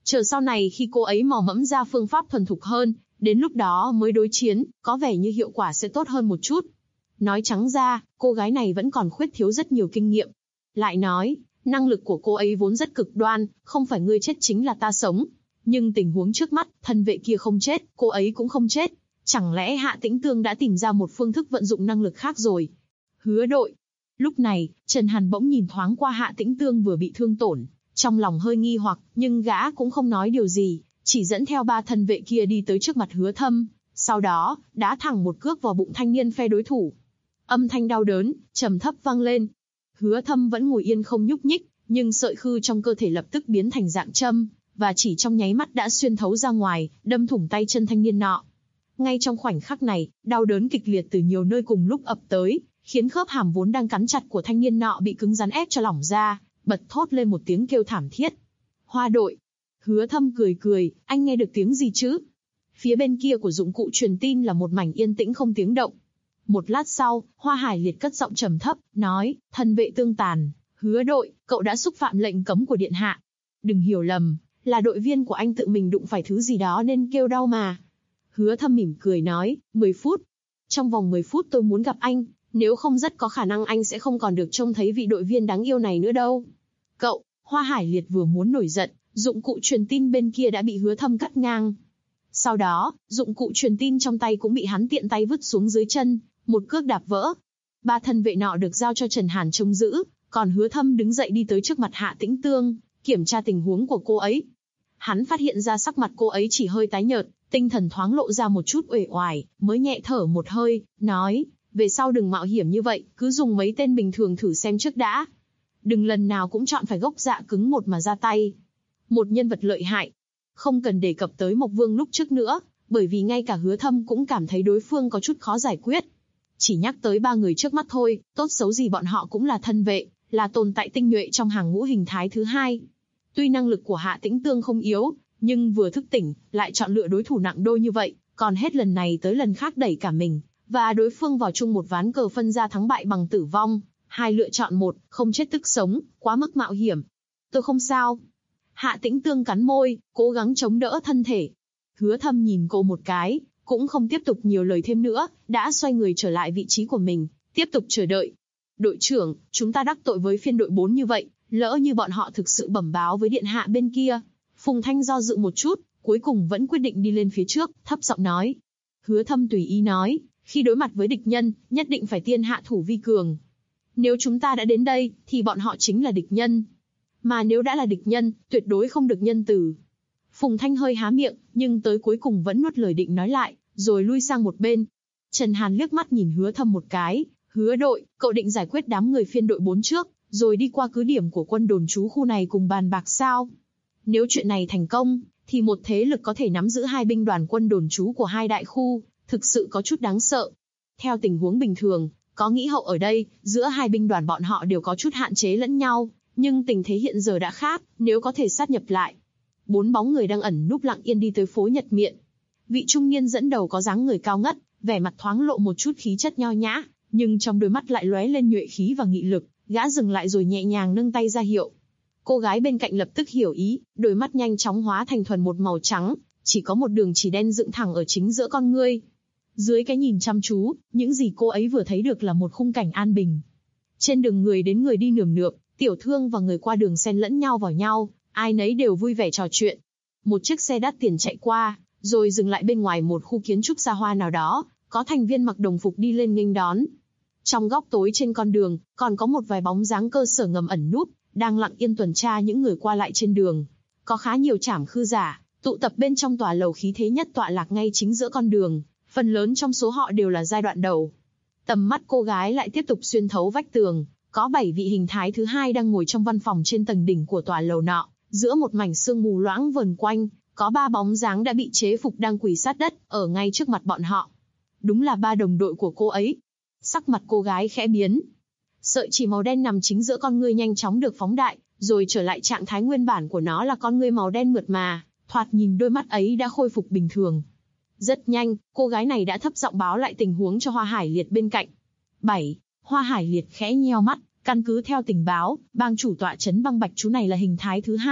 Chờ sau này khi cô ấy mò mẫm ra phương pháp thuần thục hơn, đến lúc đó mới đối chiến, có vẻ như hiệu quả sẽ tốt hơn một chút. Nói trắng ra, cô gái này vẫn còn khuyết thiếu rất nhiều kinh nghiệm. Lại nói, năng lực của cô ấy vốn rất cực đoan, không phải ngươi chết chính là ta sống. Nhưng tình huống trước mắt, thân vệ kia không chết, cô ấy cũng không chết. Chẳng lẽ Hạ Tĩnh Tương đã tìm ra một phương thức vận dụng năng lực khác rồi? Hứa đội. Lúc này, Trần Hàn bỗng nhìn thoáng qua Hạ Tĩnh Tương vừa bị thương tổn, trong lòng hơi nghi hoặc, nhưng gã cũng không nói điều gì, chỉ dẫn theo 3 thân vệ kia đi tới trước mặt Hứa Thâm, sau đó, đá thẳng một cước vào bụng thanh niên phe đối thủ. Âm thanh đau đớn, trầm thấp vang lên. Hứa Thâm vẫn ngồi yên không nhúc nhích, nhưng sợi khư trong cơ thể lập tức biến thành dạng châm, và chỉ trong nháy mắt đã xuyên thấu ra ngoài, đâm thủng tay chân thanh niên nọ. Ngay trong khoảnh khắc này, đau đớn kịch liệt từ nhiều nơi cùng lúc ập tới, khiến khớp hàm vốn đang cắn chặt của thanh niên nọ bị cứng rắn ép cho lỏng ra, bật thốt lên một tiếng kêu thảm thiết. Hoa đội. Hứa Thâm cười cười, anh nghe được tiếng gì chứ? Phía bên kia của dụng cụ truyền tin là một mảnh yên tĩnh không tiếng động. Một lát sau, Hoa Hải Liệt cất giọng trầm thấp, nói, thân vệ tương tàn, Hứa đội, cậu đã xúc phạm lệnh cấm của điện hạ. Đừng hiểu lầm, là đội viên của anh tự mình đụng phải thứ gì đó nên kêu đau mà. Hứa Thâm mỉm cười nói, 10 phút. Trong vòng 10 phút tôi muốn gặp anh, nếu không rất có khả năng anh sẽ không còn được trông thấy vị đội viên đáng yêu này nữa đâu. Cậu, Hoa Hải Liệt vừa muốn nổi giận, dụng cụ truyền tin bên kia đã bị Hứa Thâm cắt ngang. Sau đó, dụng cụ truyền tin trong tay cũng bị hắn tiện tay vứt xuống dưới chân, một cước đạp vỡ. 3 thân vệ nọ được giao cho Trần Hàn trông giữ, còn Hứa Thâm đứng dậy đi tới trước mặt Hạ Tĩnh Tương, kiểm tra tình huống của cô ấy. Hắn phát hiện ra sắc mặt cô ấy chỉ hơi tái nhợt, tinh thần thoáng lộ ra một chút uể oải, mới nhẹ thở một hơi, nói, về sau đừng mạo hiểm như vậy, cứ dùng mấy tên bình thường thử xem trước đã. Đừng lần nào cũng chọn phải gốc dạ cứng một mà ra tay. Một nhân vật lợi hại. Không cần đề cập tới Mộc Vương lúc trước nữa, bởi vì ngay cả Hứa Thâm cũng cảm thấy đối phương có chút khó giải quyết. Chỉ nhắc tới 3 người trước mắt thôi, tốt xấu gì bọn họ cũng là thân vệ, là tồn tại tinh nhuệ trong hàng ngũ hình thái thứ 2. Tuy năng lực của Hạ Tĩnh Tương không yếu, nhưng vừa thức tỉnh, lại chọn lựa đối thủ nặng đôi như vậy, còn hết lần này tới lần khác đẩy cả mình, và đối phương vào chung một ván cờ phân ra thắng bại bằng tử vong. 2 lựa chọn một, không chết tức sống, quá mức mạo hiểm. Tôi không sao. Hạ Tĩnh Tương cắn môi, cố gắng chống đỡ thân thể. Hứa Thâm nhìn cô một cái, cũng không tiếp tục nhiều lời thêm nữa, đã xoay người trở lại vị trí của mình, tiếp tục chờ đợi. Đội trưởng, chúng ta đắc tội với phiên đội 4 như vậy, lỡ như bọn họ thực sự bẩm báo với điện hạ bên kia. Phùng Thanh do dự một chút, cuối cùng vẫn quyết định đi lên phía trước, thấp giọng nói. Hứa Thâm tùy ý nói, khi đối mặt với địch nhân, nhất định phải tiên hạ thủ vi cường. Nếu chúng ta đã đến đây, thì bọn họ chính là địch nhân. Mà nếu đã là địch nhân, tuyệt đối không được nhân từ. Phùng Thanh hơi há miệng, nhưng tới cuối cùng vẫn nuốt lời định nói lại, rồi lui sang một bên. Trần Hàn liếc mắt nhìn Hứa Thâm một cái, Hứa đội, cậu định giải quyết đám người phiên đội 4 trước, rồi đi qua cứ điểm của quân đồn trú khu này cùng bàn bạc sao? Nếu chuyện này thành công, thì một thế lực có thể nắm giữ 2 binh đoàn quân đồn trú của 2 đại khu, thực sự có chút đáng sợ. Theo tình huống bình thường, có nghĩ hậu ở đây, giữa 2 binh đoàn bọn họ đều có chút hạn chế lẫn nhau, nhưng tình thế hiện giờ đã khác, nếu có thể sát nhập lại. 4 bóng người đang ẩn núp lặng yên đi tới phố Nhật Miện. Vị trung niên dẫn đầu có dáng người cao ngất, vẻ mặt thoáng lộ một chút khí chất nho nhã, nhưng trong đôi mắt lại lóe lên nhuệ khí và nghị lực. Gã dừng lại rồi nhẹ nhàng nâng tay ra hiệu. Cô gái bên cạnh lập tức hiểu ý, đôi mắt nhanh chóng hóa thành thuần một màu trắng, chỉ có một đường chỉ đen dựng thẳng ở chính giữa con ngươi. Dưới cái nhìn chăm chú, những gì cô ấy vừa thấy được là một khung cảnh an bình. Trên đường người đến người đi nườm nượp, tiểu thương và người qua đường xen lẫn nhau vào nhau, ai nấy đều vui vẻ trò chuyện. Một chiếc xe đắt tiền chạy qua, rồi dừng lại bên ngoài một khu kiến trúc xa hoa nào đó, có thành viên mặc đồng phục đi lên nghênh đón. Trong góc tối trên con đường, còn có một vài bóng dáng cơ sở ngầm ẩn núp, đang lặng yên tuần tra những người qua lại trên đường. Có khá nhiều trảm khư giả, tụ tập bên trong tòa lầu khí thế nhất tọa lạc ngay chính giữa con đường, phần lớn trong số họ đều là giai đoạn đầu. Tầm mắt cô gái lại tiếp tục xuyên thấu vách tường, có 7 vị hình thái thứ 2 đang ngồi trong văn phòng trên tầng đỉnh của tòa lầu nọ, giữa một mảnh sương mù loãng vờn quanh, có 3 bóng dáng đã bị chế phục đang quỳ sát đất, ở ngay trước mặt bọn họ. Đúng là 3 đồng đội của cô ấy. Sắc mặt cô gái khẽ biến. Sợi chỉ màu đen nằm chính giữa con ngươi nhanh chóng được phóng đại, rồi trở lại trạng thái nguyên bản của nó là con ngươi màu đen mượt mà, thoạt nhìn đôi mắt ấy đã khôi phục bình thường. Rất nhanh, cô gái này đã thấp giọng báo lại tình huống cho Hoa Hải Liệt bên cạnh. 7. Hoa Hải Liệt khẽ nheo mắt, căn cứ theo tình báo, bang chủ tọa trấn băng bạch chú này là hình thái thứ 2,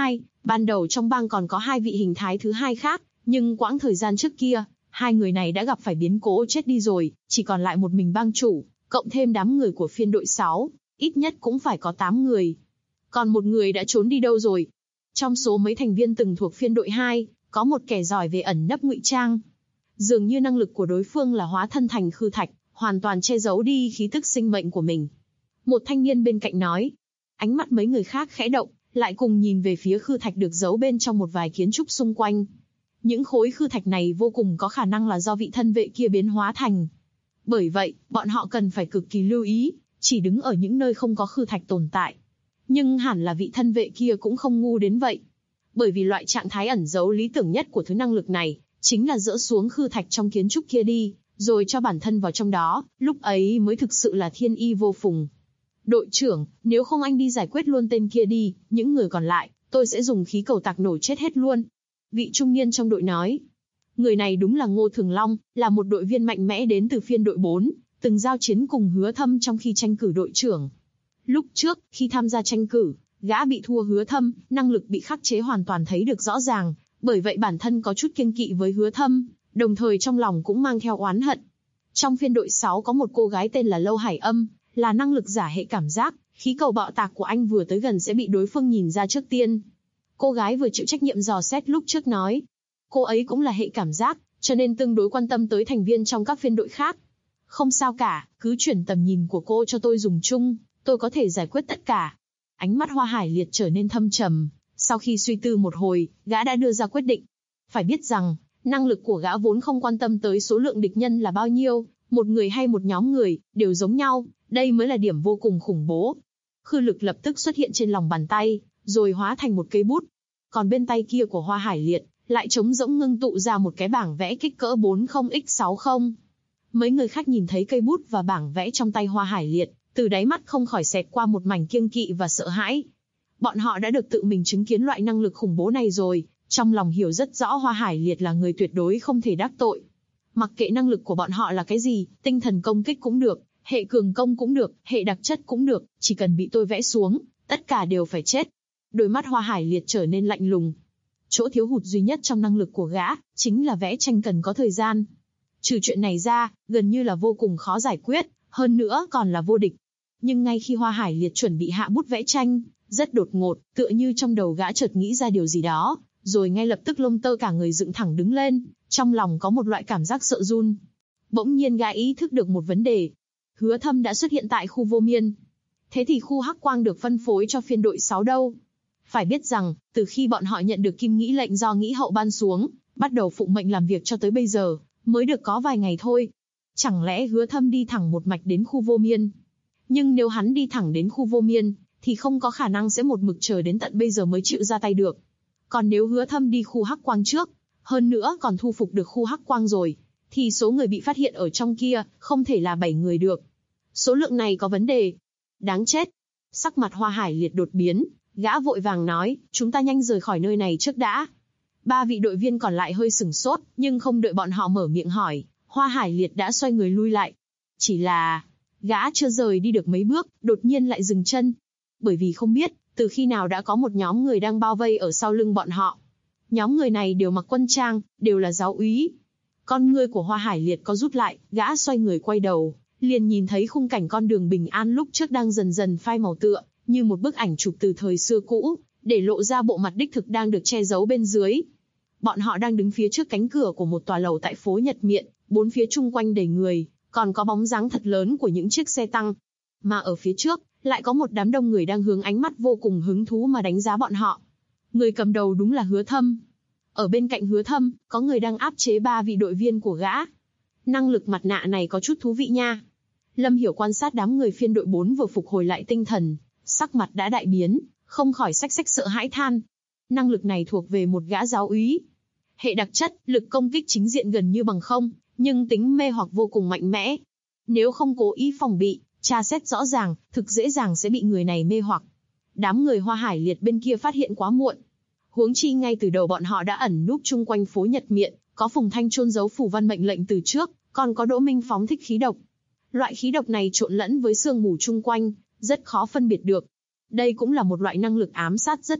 Ban đầu trong bang còn có 2 vị hình thái thứ hai khác, nhưng quãng thời gian trước kia, 2 người này đã gặp phải biến cố chết đi rồi, chỉ còn lại một mình bang chủ, cộng thêm đám người của phiên đội 6, ít nhất cũng phải có 8 người. Còn một người đã trốn đi đâu rồi? Trong số mấy thành viên từng thuộc phiên đội 2, có một kẻ giỏi về ẩn nấp ngụy trang. Dường như năng lực của đối phương là hóa thân thành khư thạch, hoàn toàn che giấu đi khí tức sinh mệnh của mình. Một thanh niên bên cạnh nói. Ánh mắt mấy người khác khẽ động, lại cùng nhìn về phía khư thạch được giấu bên trong một vài kiến trúc xung quanh. Những khối khư thạch này vô cùng có khả năng là do vị thân vệ kia biến hóa thành. Bởi vậy, bọn họ cần phải cực kỳ lưu ý, chỉ đứng ở những nơi không có khư thạch tồn tại. Nhưng hẳn là vị thân vệ kia cũng không ngu đến vậy. Bởi vì loại trạng thái ẩn giấu lý tưởng nhất của thứ năng lực này, chính là dỡ xuống khư thạch trong kiến trúc kia đi, rồi cho bản thân vào trong đó, lúc ấy mới thực sự là thiên y vô phùng. Đội trưởng, nếu không anh đi giải quyết luôn tên kia đi, những người còn lại, tôi sẽ dùng khí cầu tạc nổ chết hết luôn. Vị trung niên trong đội nói. Người này đúng là Ngô Thường Long, là một đội viên mạnh mẽ đến từ phiên đội 4, từng giao chiến cùng Hứa Thâm trong khi tranh cử đội trưởng. Lúc trước, khi tham gia tranh cử, gã bị thua Hứa Thâm, năng lực bị khắc chế hoàn toàn thấy được rõ ràng, bởi vậy bản thân có chút kiêng kỵ với Hứa Thâm, đồng thời trong lòng cũng mang theo oán hận. Trong phiên đội 6 có một cô gái tên là Lâu Hải Âm, là năng lực giả hệ cảm giác, khí cầu bạo tạc của anh vừa tới gần sẽ bị đối phương nhìn ra trước tiên. Cô gái vừa chịu trách nhiệm dò xét lúc trước nói. Cô ấy cũng là hệ cảm giác, cho nên tương đối quan tâm tới thành viên trong các phiên đội khác. Không sao cả, cứ chuyển tầm nhìn của cô cho tôi dùng chung, tôi có thể giải quyết tất cả. Ánh mắt Hoa Hải Liệt trở nên thâm trầm, sau khi suy tư một hồi, gã đã đưa ra quyết định. Phải biết rằng, năng lực của gã vốn không quan tâm tới số lượng địch nhân là bao nhiêu, một người hay một nhóm người, đều giống nhau, đây mới là điểm vô cùng khủng bố. Khư lực lập tức xuất hiện trên lòng bàn tay, rồi hóa thành một cây bút. Còn bên tay kia của Hoa Hải Liệt, lại trống rỗng ngưng tụ ra một cái bảng vẽ kích cỡ 40x60. Mấy người khác nhìn thấy cây bút và bảng vẽ trong tay Hoa Hải Liệt, từ đáy mắt không khỏi xẹt qua một mảnh kiêng kỵ và sợ hãi. Bọn họ đã được tự mình chứng kiến loại năng lực khủng bố này rồi, trong lòng hiểu rất rõ Hoa Hải Liệt là người tuyệt đối không thể đắc tội. Mặc kệ năng lực của bọn họ là cái gì, tinh thần công kích cũng được, hệ cường công cũng được, hệ đặc chất cũng được, chỉ cần bị tôi vẽ xuống, tất cả đều phải chết. Đôi mắt Hoa Hải Liệt trở nên lạnh lùng. Chỗ thiếu hụt duy nhất trong năng lực của gã, chính là vẽ tranh cần có thời gian. Trừ chuyện này ra, gần như là vô cùng khó giải quyết, hơn nữa còn là vô địch. Nhưng ngay khi Hoa Hải Liệt chuẩn bị hạ bút vẽ tranh, rất đột ngột, tựa như trong đầu gã chợt nghĩ ra điều gì đó, rồi ngay lập tức lông tơ cả người dựng thẳng đứng lên, trong lòng có một loại cảm giác sợ run. Bỗng nhiên gã ý thức được một vấn đề. Hứa Thâm đã xuất hiện tại khu vô miên. Thế thì khu hắc quang được phân phối cho phiên đội 6 đâu? Phải biết rằng, từ khi bọn họ nhận được kim nghĩ lệnh do nghĩ hậu ban xuống, bắt đầu phụng mệnh làm việc cho tới bây giờ, mới được có vài ngày thôi. Chẳng lẽ Hứa Thâm đi thẳng một mạch đến khu vô miên? Nhưng nếu hắn đi thẳng đến khu vô miên, thì không có khả năng sẽ một mực chờ đến tận bây giờ mới chịu ra tay được. Còn nếu Hứa Thâm đi khu hắc quang trước, hơn nữa còn thu phục được khu hắc quang rồi, thì số người bị phát hiện ở trong kia, không thể là 7 người được. Số lượng này có vấn đề. Đáng chết. Sắc mặt Hoa Hải Liệt đột biến, gã vội vàng nói, chúng ta nhanh rời khỏi nơi này trước đã. 3 vị đội viên còn lại hơi sửng sốt, nhưng không đợi bọn họ mở miệng hỏi, Hoa Hải Liệt đã xoay người lui lại. Chỉ là, gã chưa rời đi được mấy bước, đột nhiên lại dừng chân. Bởi vì không biết, từ khi nào đã có một nhóm người đang bao vây ở sau lưng bọn họ. Nhóm người này đều mặc quân trang, đều là giáo úy. Con ngươi của Hoa Hải Liệt có rút lại, gã xoay người quay đầu, liền nhìn thấy khung cảnh con đường bình an lúc trước đang dần dần phai màu tựa, như một bức ảnh chụp từ thời xưa cũ, để lộ ra bộ mặt đích thực đang được che giấu bên dưới. Bọn họ đang đứng phía trước cánh cửa của một tòa lầu tại phố Nhật Miện, bốn phía chung quanh đầy người, còn có bóng dáng thật lớn của những chiếc xe tăng. Mà ở phía trước, lại có một đám đông người đang hướng ánh mắt vô cùng hứng thú mà đánh giá bọn họ. Người cầm đầu đúng là Hứa Thâm. Ở bên cạnh Hứa Thâm, có người đang áp chế 3 vị đội viên của gã. Năng lực mặt nạ này có chút thú vị nha. Lâm Hiểu quan sát đám người phiên đội 4 vừa phục hồi lại tinh thần, sắc mặt đã đại biến, không khỏi xách sợ hãi than. Năng lực này thuộc về một gã giáo úy. Hệ đặc chất, lực công kích chính diện gần như bằng không, nhưng tính mê hoặc vô cùng mạnh mẽ. Nếu không cố ý phòng bị, tra xét rõ ràng, thực dễ dàng sẽ bị người này mê hoặc. Đám người Hoa Hải Liệt bên kia phát hiện quá muộn. Huống chi ngay từ đầu bọn họ đã ẩn núp chung quanh phố Nhật Miện, có Phùng Thanh chôn giấu phù văn mệnh lệnh từ trước, còn có Đỗ Minh phóng thích khí độc. Loại khí độc này trộn lẫn với sương mù chung quanh, rất khó phân biệt được. Đây cũng là một loại năng lực ám sát rất mạnh,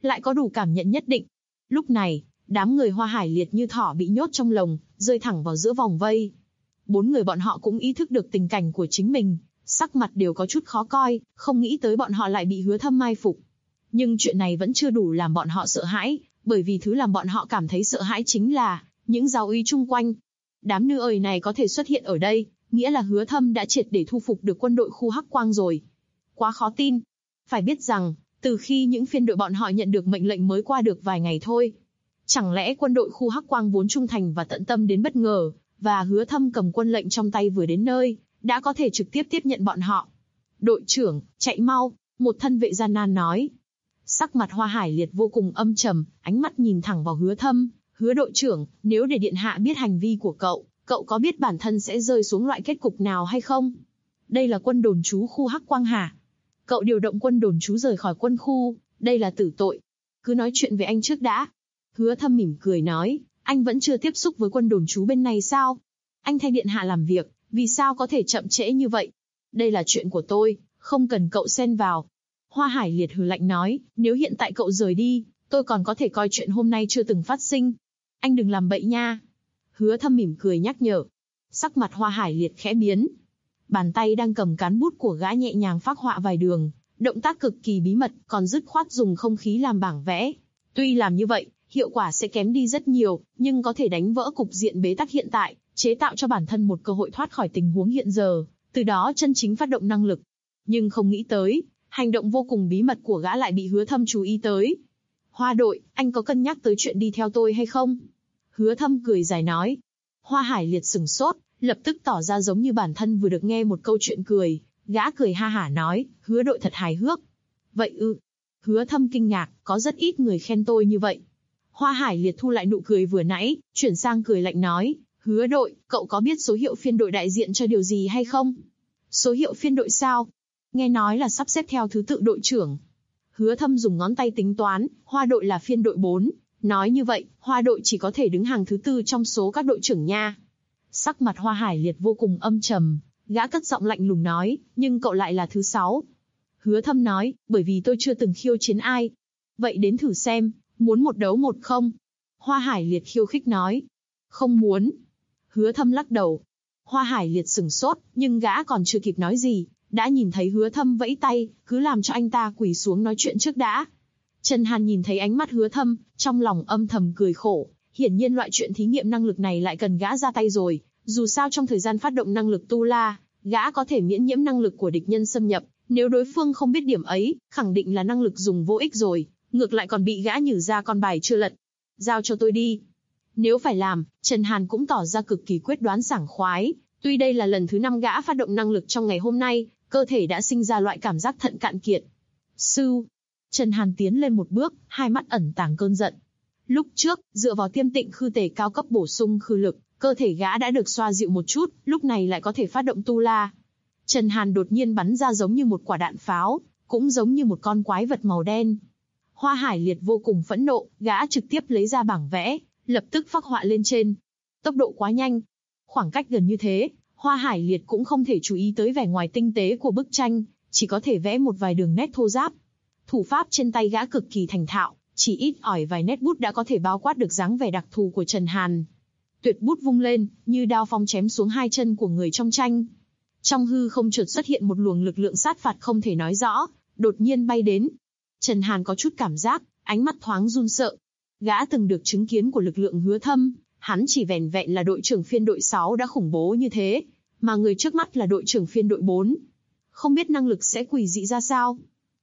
lại có đủ cảm nhận nhất định. Lúc này, đám người Hoa Hải Liệt như thỏ bị nhốt trong lồng, rơi thẳng vào giữa vòng vây. 4 người bọn họ cũng ý thức được tình cảnh của chính mình, sắc mặt đều có chút khó coi, không nghĩ tới bọn họ lại bị Hứa Thâm mai phục. Nhưng chuyện này vẫn chưa đủ làm bọn họ sợ hãi, bởi vì thứ làm bọn họ cảm thấy sợ hãi chính là những giáo úy chung quanh. Đám nữ ơi này có thể xuất hiện ở đây, nghĩa là Hứa Thâm đã triệt để thu phục được quân đội khu Hắc Quang rồi. Quá khó tin. Phải biết rằng, từ khi những phiên đội bọn họ nhận được mệnh lệnh mới qua được vài ngày thôi. Chẳng lẽ quân đội khu Hắc Quang vốn trung thành và tận tâm đến bất ngờ, và Hứa Thâm cầm quân lệnh trong tay vừa đến nơi, đã có thể trực tiếp tiếp nhận bọn họ. Đội trưởng, chạy mau, một thân vệ gian nan nói. Sắc mặt Hoa Hải Liệt vô cùng âm trầm, ánh mắt nhìn thẳng vào Hứa Thâm. Hứa đội trưởng, nếu để điện hạ biết hành vi của cậu có biết bản thân sẽ rơi xuống loại kết cục nào hay không? Đây là quân đồn trú khu Hắc Quang hả? Cậu điều động quân đồn trú rời khỏi quân khu, đây là tử tội. Cứ nói chuyện với anh trước đã. Hứa Thâm mỉm cười nói, anh vẫn chưa tiếp xúc với quân đồn trú bên này sao? Anh thay điện hạ làm việc, vì sao có thể chậm trễ như vậy? Đây là chuyện của tôi, không cần cậu xen vào. Hoa Hải Liệt hừ lạnh nói, nếu hiện tại cậu rời đi, tôi còn có thể coi chuyện hôm nay chưa từng phát sinh. Anh đừng làm bậy nha. Hứa Thâm mỉm cười nhắc nhở. Sắc mặt Hoa Hải Liệt khẽ biến. Bàn tay đang cầm cán bút của gã nhẹ nhàng phác họa vài đường, động tác cực kỳ bí mật, còn dứt khoát dùng không khí làm bảng vẽ. Tuy làm như vậy, hiệu quả sẽ kém đi rất nhiều, nhưng có thể đánh vỡ cục diện bế tắc hiện tại, chế tạo cho bản thân một cơ hội thoát khỏi tình huống hiện giờ, từ đó chân chính phát động năng lực. Nhưng không nghĩ tới, hành động vô cùng bí mật của gã lại bị Hứa Thâm chú ý tới. Hoa đội, anh có cân nhắc tới chuyện đi theo tôi hay không? Hứa Thâm cười dài nói. Hoa Hải Liệt sửng sốt, lập tức tỏ ra giống như bản thân vừa được nghe một câu chuyện cười. Gã cười ha hả nói, Hứa đội thật hài hước. Vậy ư? Hứa Thâm kinh ngạc, có rất ít người khen tôi như vậy. Hoa Hải Liệt thu lại nụ cười vừa nãy, chuyển sang cười lạnh nói, Hứa đội, cậu có biết số hiệu phiên đội đại diện cho điều gì hay không? Số hiệu phiên đội sao? Nghe nói là sắp xếp theo thứ tự đội trưởng. Hứa Thâm dùng ngón tay tính toán, Hoa đội là phiên đội 4. Nói như vậy, Hoa đội chỉ có thể đứng hàng thứ 4 trong số các đội trưởng nha. Sắc mặt Hoa Hải Liệt vô cùng âm trầm, gã cất giọng lạnh lùng nói, nhưng cậu lại là thứ 6. Hứa Thâm nói, bởi vì tôi chưa từng khiêu chiến ai. Vậy đến thử xem, muốn một đấu một không? Hoa Hải Liệt khiêu khích nói. Không muốn. Hứa Thâm lắc đầu. Hoa Hải Liệt sửng sốt, nhưng gã còn chưa kịp nói gì, đã nhìn thấy Hứa Thâm vẫy tay, cứ làm cho anh ta quỳ xuống nói chuyện trước đã. Trần Hàn nhìn thấy ánh mắt Hứa Thâm, trong lòng âm thầm cười khổ, hiển nhiên loại chuyện thí nghiệm năng lực này lại cần gã ra tay rồi, dù sao trong thời gian phát động năng lực tu la, gã có thể miễn nhiễm năng lực của địch nhân xâm nhập, nếu đối phương không biết điểm ấy, khẳng định là năng lực dùng vô ích rồi, ngược lại còn bị gã nhử ra con bài chưa lật. Giao cho tôi đi. Nếu phải làm, Trần Hàn cũng tỏ ra cực kỳ quyết đoán sảng khoái, tuy đây là lần thứ 5 gã phát động năng lực trong ngày hôm nay, cơ thể đã sinh ra loại cảm giác thận cạn kiệt. Sư. Trần Hàn tiến lên một bước, hai mắt ẩn tàng cơn giận. Lúc trước, dựa vào tiêm tịnh khư tề cao cấp bổ sung khư lực, cơ thể gã đã được xoa dịu một chút, lúc này lại có thể phát động tu la. Trần Hàn đột nhiên bắn ra giống như một quả đạn pháo, cũng giống như một con quái vật màu đen. Hoa Hải Liệt vô cùng phẫn nộ, gã trực tiếp lấy ra bảng vẽ, lập tức phác họa lên trên. Tốc độ quá nhanh. Khoảng cách gần như thế, Hoa Hải Liệt cũng không thể chú ý tới vẻ ngoài tinh tế của bức tranh, chỉ có thể vẽ một vài đường nét thô ráp. Thủ pháp trên tay gã cực kỳ thành thạo, chỉ ít ỏi vài nét bút đã có thể bao quát được dáng vẻ đặc thù của Trần Hàn. Tuyệt bút vung lên, như đao phong chém xuống hai chân của người trong tranh. Trong hư không chợt xuất hiện một luồng lực lượng sát phạt không thể nói rõ, đột nhiên bay đến. Trần Hàn có chút cảm giác, ánh mắt thoáng run sợ. Gã từng được chứng kiến của lực lượng Hứa Thâm, hắn chỉ vẻn vẹn là đội trưởng phiên đội 6 đã khủng bố như thế, mà người trước mắt là đội trưởng phiên đội 4. Không biết năng lực sẽ quỷ dị ra sao?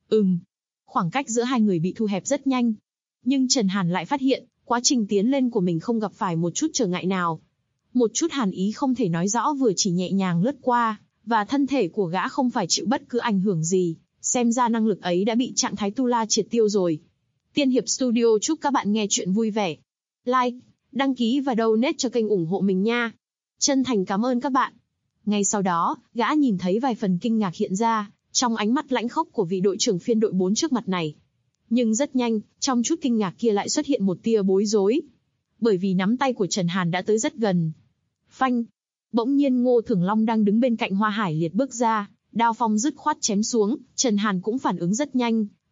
Khoảng cách giữa hai người bị thu hẹp rất nhanh. Nhưng Trần Hàn lại phát hiện, quá trình tiến lên của mình không gặp phải một chút trở ngại nào. Một chút hàn ý không thể nói rõ vừa chỉ nhẹ nhàng lướt qua, và thân thể của gã không phải chịu bất cứ ảnh hưởng gì, xem ra năng lực ấy đã bị trạng thái tu la triệt tiêu rồi. Tiên Hiệp Studio chúc các bạn nghe chuyện vui vẻ. Like, đăng ký và donate cho kênh ủng hộ mình nha. Chân thành cảm ơn các bạn. Ngay sau đó, gã nhìn thấy vài phần kinh ngạc hiện ra, trong ánh mắt lãnh khốc của vị đội trưởng phiên đội 4 trước mặt này. Nhưng rất nhanh, trong chút kinh ngạc kia lại xuất hiện một tia bối rối. Bởi vì nắm tay của Trần Hàn đã tới rất gần. Phanh! Bỗng nhiên Ngô Thưởng Long đang đứng bên cạnh Hoa Hải Liệt bước ra, đao phong dứt khoát chém xuống, Trần Hàn cũng phản ứng rất nhanh,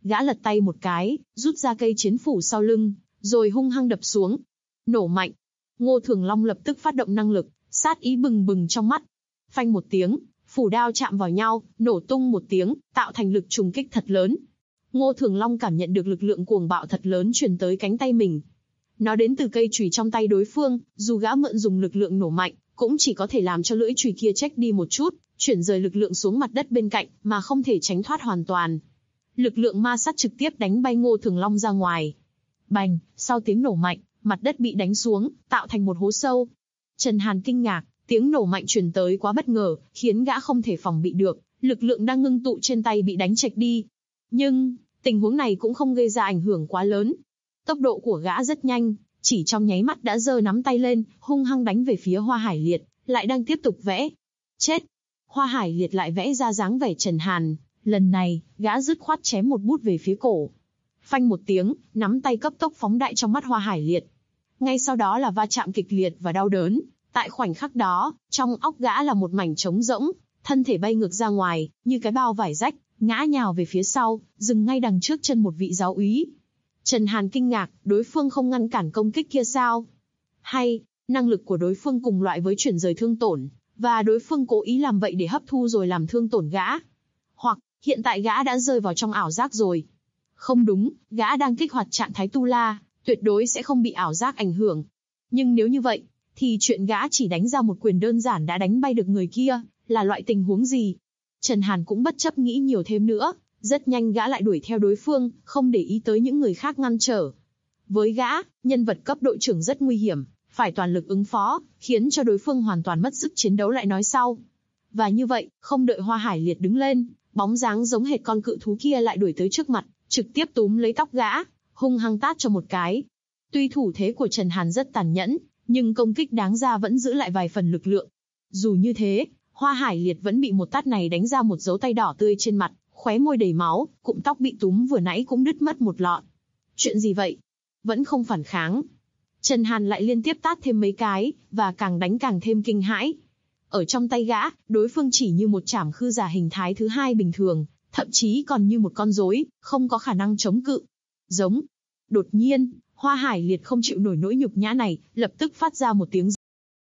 gã lật tay một cái, rút ra cây chiến phủ sau lưng, rồi hung hăng đập xuống. Nổ mạnh. Ngô Thường Long lập tức phát động năng lực, sát ý bừng bừng trong mắt. Phanh một tiếng, phủ đao chạm vào nhau, nổ tung một tiếng, tạo thành lực trùng kích thật lớn. Ngô Thường Long cảm nhận được lực lượng cuồng bạo thật lớn truyền tới cánh tay mình. Nó đến từ cây chùy trong tay đối phương, dù gã mượn dùng lực lượng nổ mạnh, cũng chỉ có thể làm cho lưỡi chùy kia chếch đi một chút, chuyển rời lực lượng xuống mặt đất bên cạnh, mà không thể tránh thoát hoàn toàn. Lực lượng ma sát trực tiếp đánh bay Ngô Thường Long ra ngoài. Bành, sau tiếng nổ mạnh, mặt đất bị đánh xuống, tạo thành một hố sâu. Trần Hàn kinh ngạc, tiếng nổ mạnh truyền tới quá bất ngờ, khiến gã không thể phòng bị được, lực lượng đang ngưng tụ trên tay bị đánh chệch đi. Nhưng, tình huống này cũng không gây ra ảnh hưởng quá lớn. Tốc độ của gã rất nhanh, chỉ trong nháy mắt đã giơ nắm tay lên, hung hăng đánh về phía Hoa Hải Liệt, lại đang tiếp tục vẽ. Chết! Hoa Hải Liệt lại vẽ ra dáng vẻ Trần Hàn, lần này, gã dứt khoát chém một bút về phía cổ. Phanh một tiếng, nắm tay cấp tốc phóng đại trong mắt Hoa Hải Liệt. Ngay sau đó là va chạm kịch liệt và đau đớn. Tại khoảnh khắc đó, trong óc gã là một mảnh trống rỗng, thân thể bay ngược ra ngoài, như cái bao vải rách, ngã nhào về phía sau, dừng ngay đằng trước chân một vị giáo úy. Trần Hàn kinh ngạc, đối phương không ngăn cản công kích kia sao? Hay, năng lực của đối phương cùng loại với chuyển rời thương tổn, và đối phương cố ý làm vậy để hấp thu rồi làm thương tổn gã? Hoặc, hiện tại gã đã rơi vào trong ảo giác rồi? Không đúng, gã đang kích hoạt trạng thái tu la, tuyệt đối sẽ không bị ảo giác ảnh hưởng. Nhưng nếu như vậy, thì chuyện gã chỉ đánh ra một quyền đơn giản đã đánh bay được người kia, là loại tình huống gì? Trần Hàn cũng bất chấp nghĩ nhiều thêm nữa, rất nhanh gã lại đuổi theo đối phương, không để ý tới những người khác ngăn trở. Với gã, nhân vật cấp đội trưởng rất nguy hiểm, phải toàn lực ứng phó, khiến cho đối phương hoàn toàn mất sức chiến đấu lại nói sau. Và như vậy, không đợi Hoa Hải Liệt đứng lên, bóng dáng giống hệt con cự thú kia lại đuổi tới trước mặt, trực tiếp túm lấy tóc gã, hung hăng tát cho một cái. Tuy thủ thế của Trần Hàn rất tàn nhẫn, nhưng công kích đáng ra vẫn giữ lại vài phần lực lượng. Dù như thế, Hoa Hải Liệt vẫn bị một tát này đánh ra một dấu tay đỏ tươi trên mặt, khóe môi đầy máu, cụm tóc bị túm vừa nãy cũng đứt mất một lọn. Chuyện gì vậy? Vẫn không phản kháng. Trần Hàn lại liên tiếp tát thêm mấy cái, và càng đánh càng thêm kinh hãi. Ở trong tay gã, đối phương chỉ như một trảm khư giả hình thái thứ hai bình thường, thậm chí còn như một con rối, không có khả năng chống cự. Giống. Đột nhiên, Hoa Hải Liệt không chịu nổi nỗi nhục nhã này, lập tức phát ra một tiếng.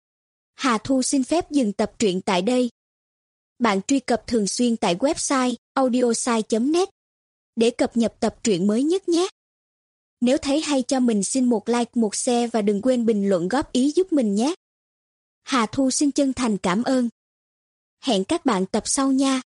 Hà Thu xin phép dừng tập truyện tại đây. Bạn truy cập thường xuyên tại website audiosai.net để cập nhật tập truyện mới nhất nhé. Nếu thấy hay cho mình xin một like, một share và đừng quên bình luận góp ý giúp mình nhé. Hà Thu xin chân thành cảm ơn. Hẹn các bạn tập sau nha.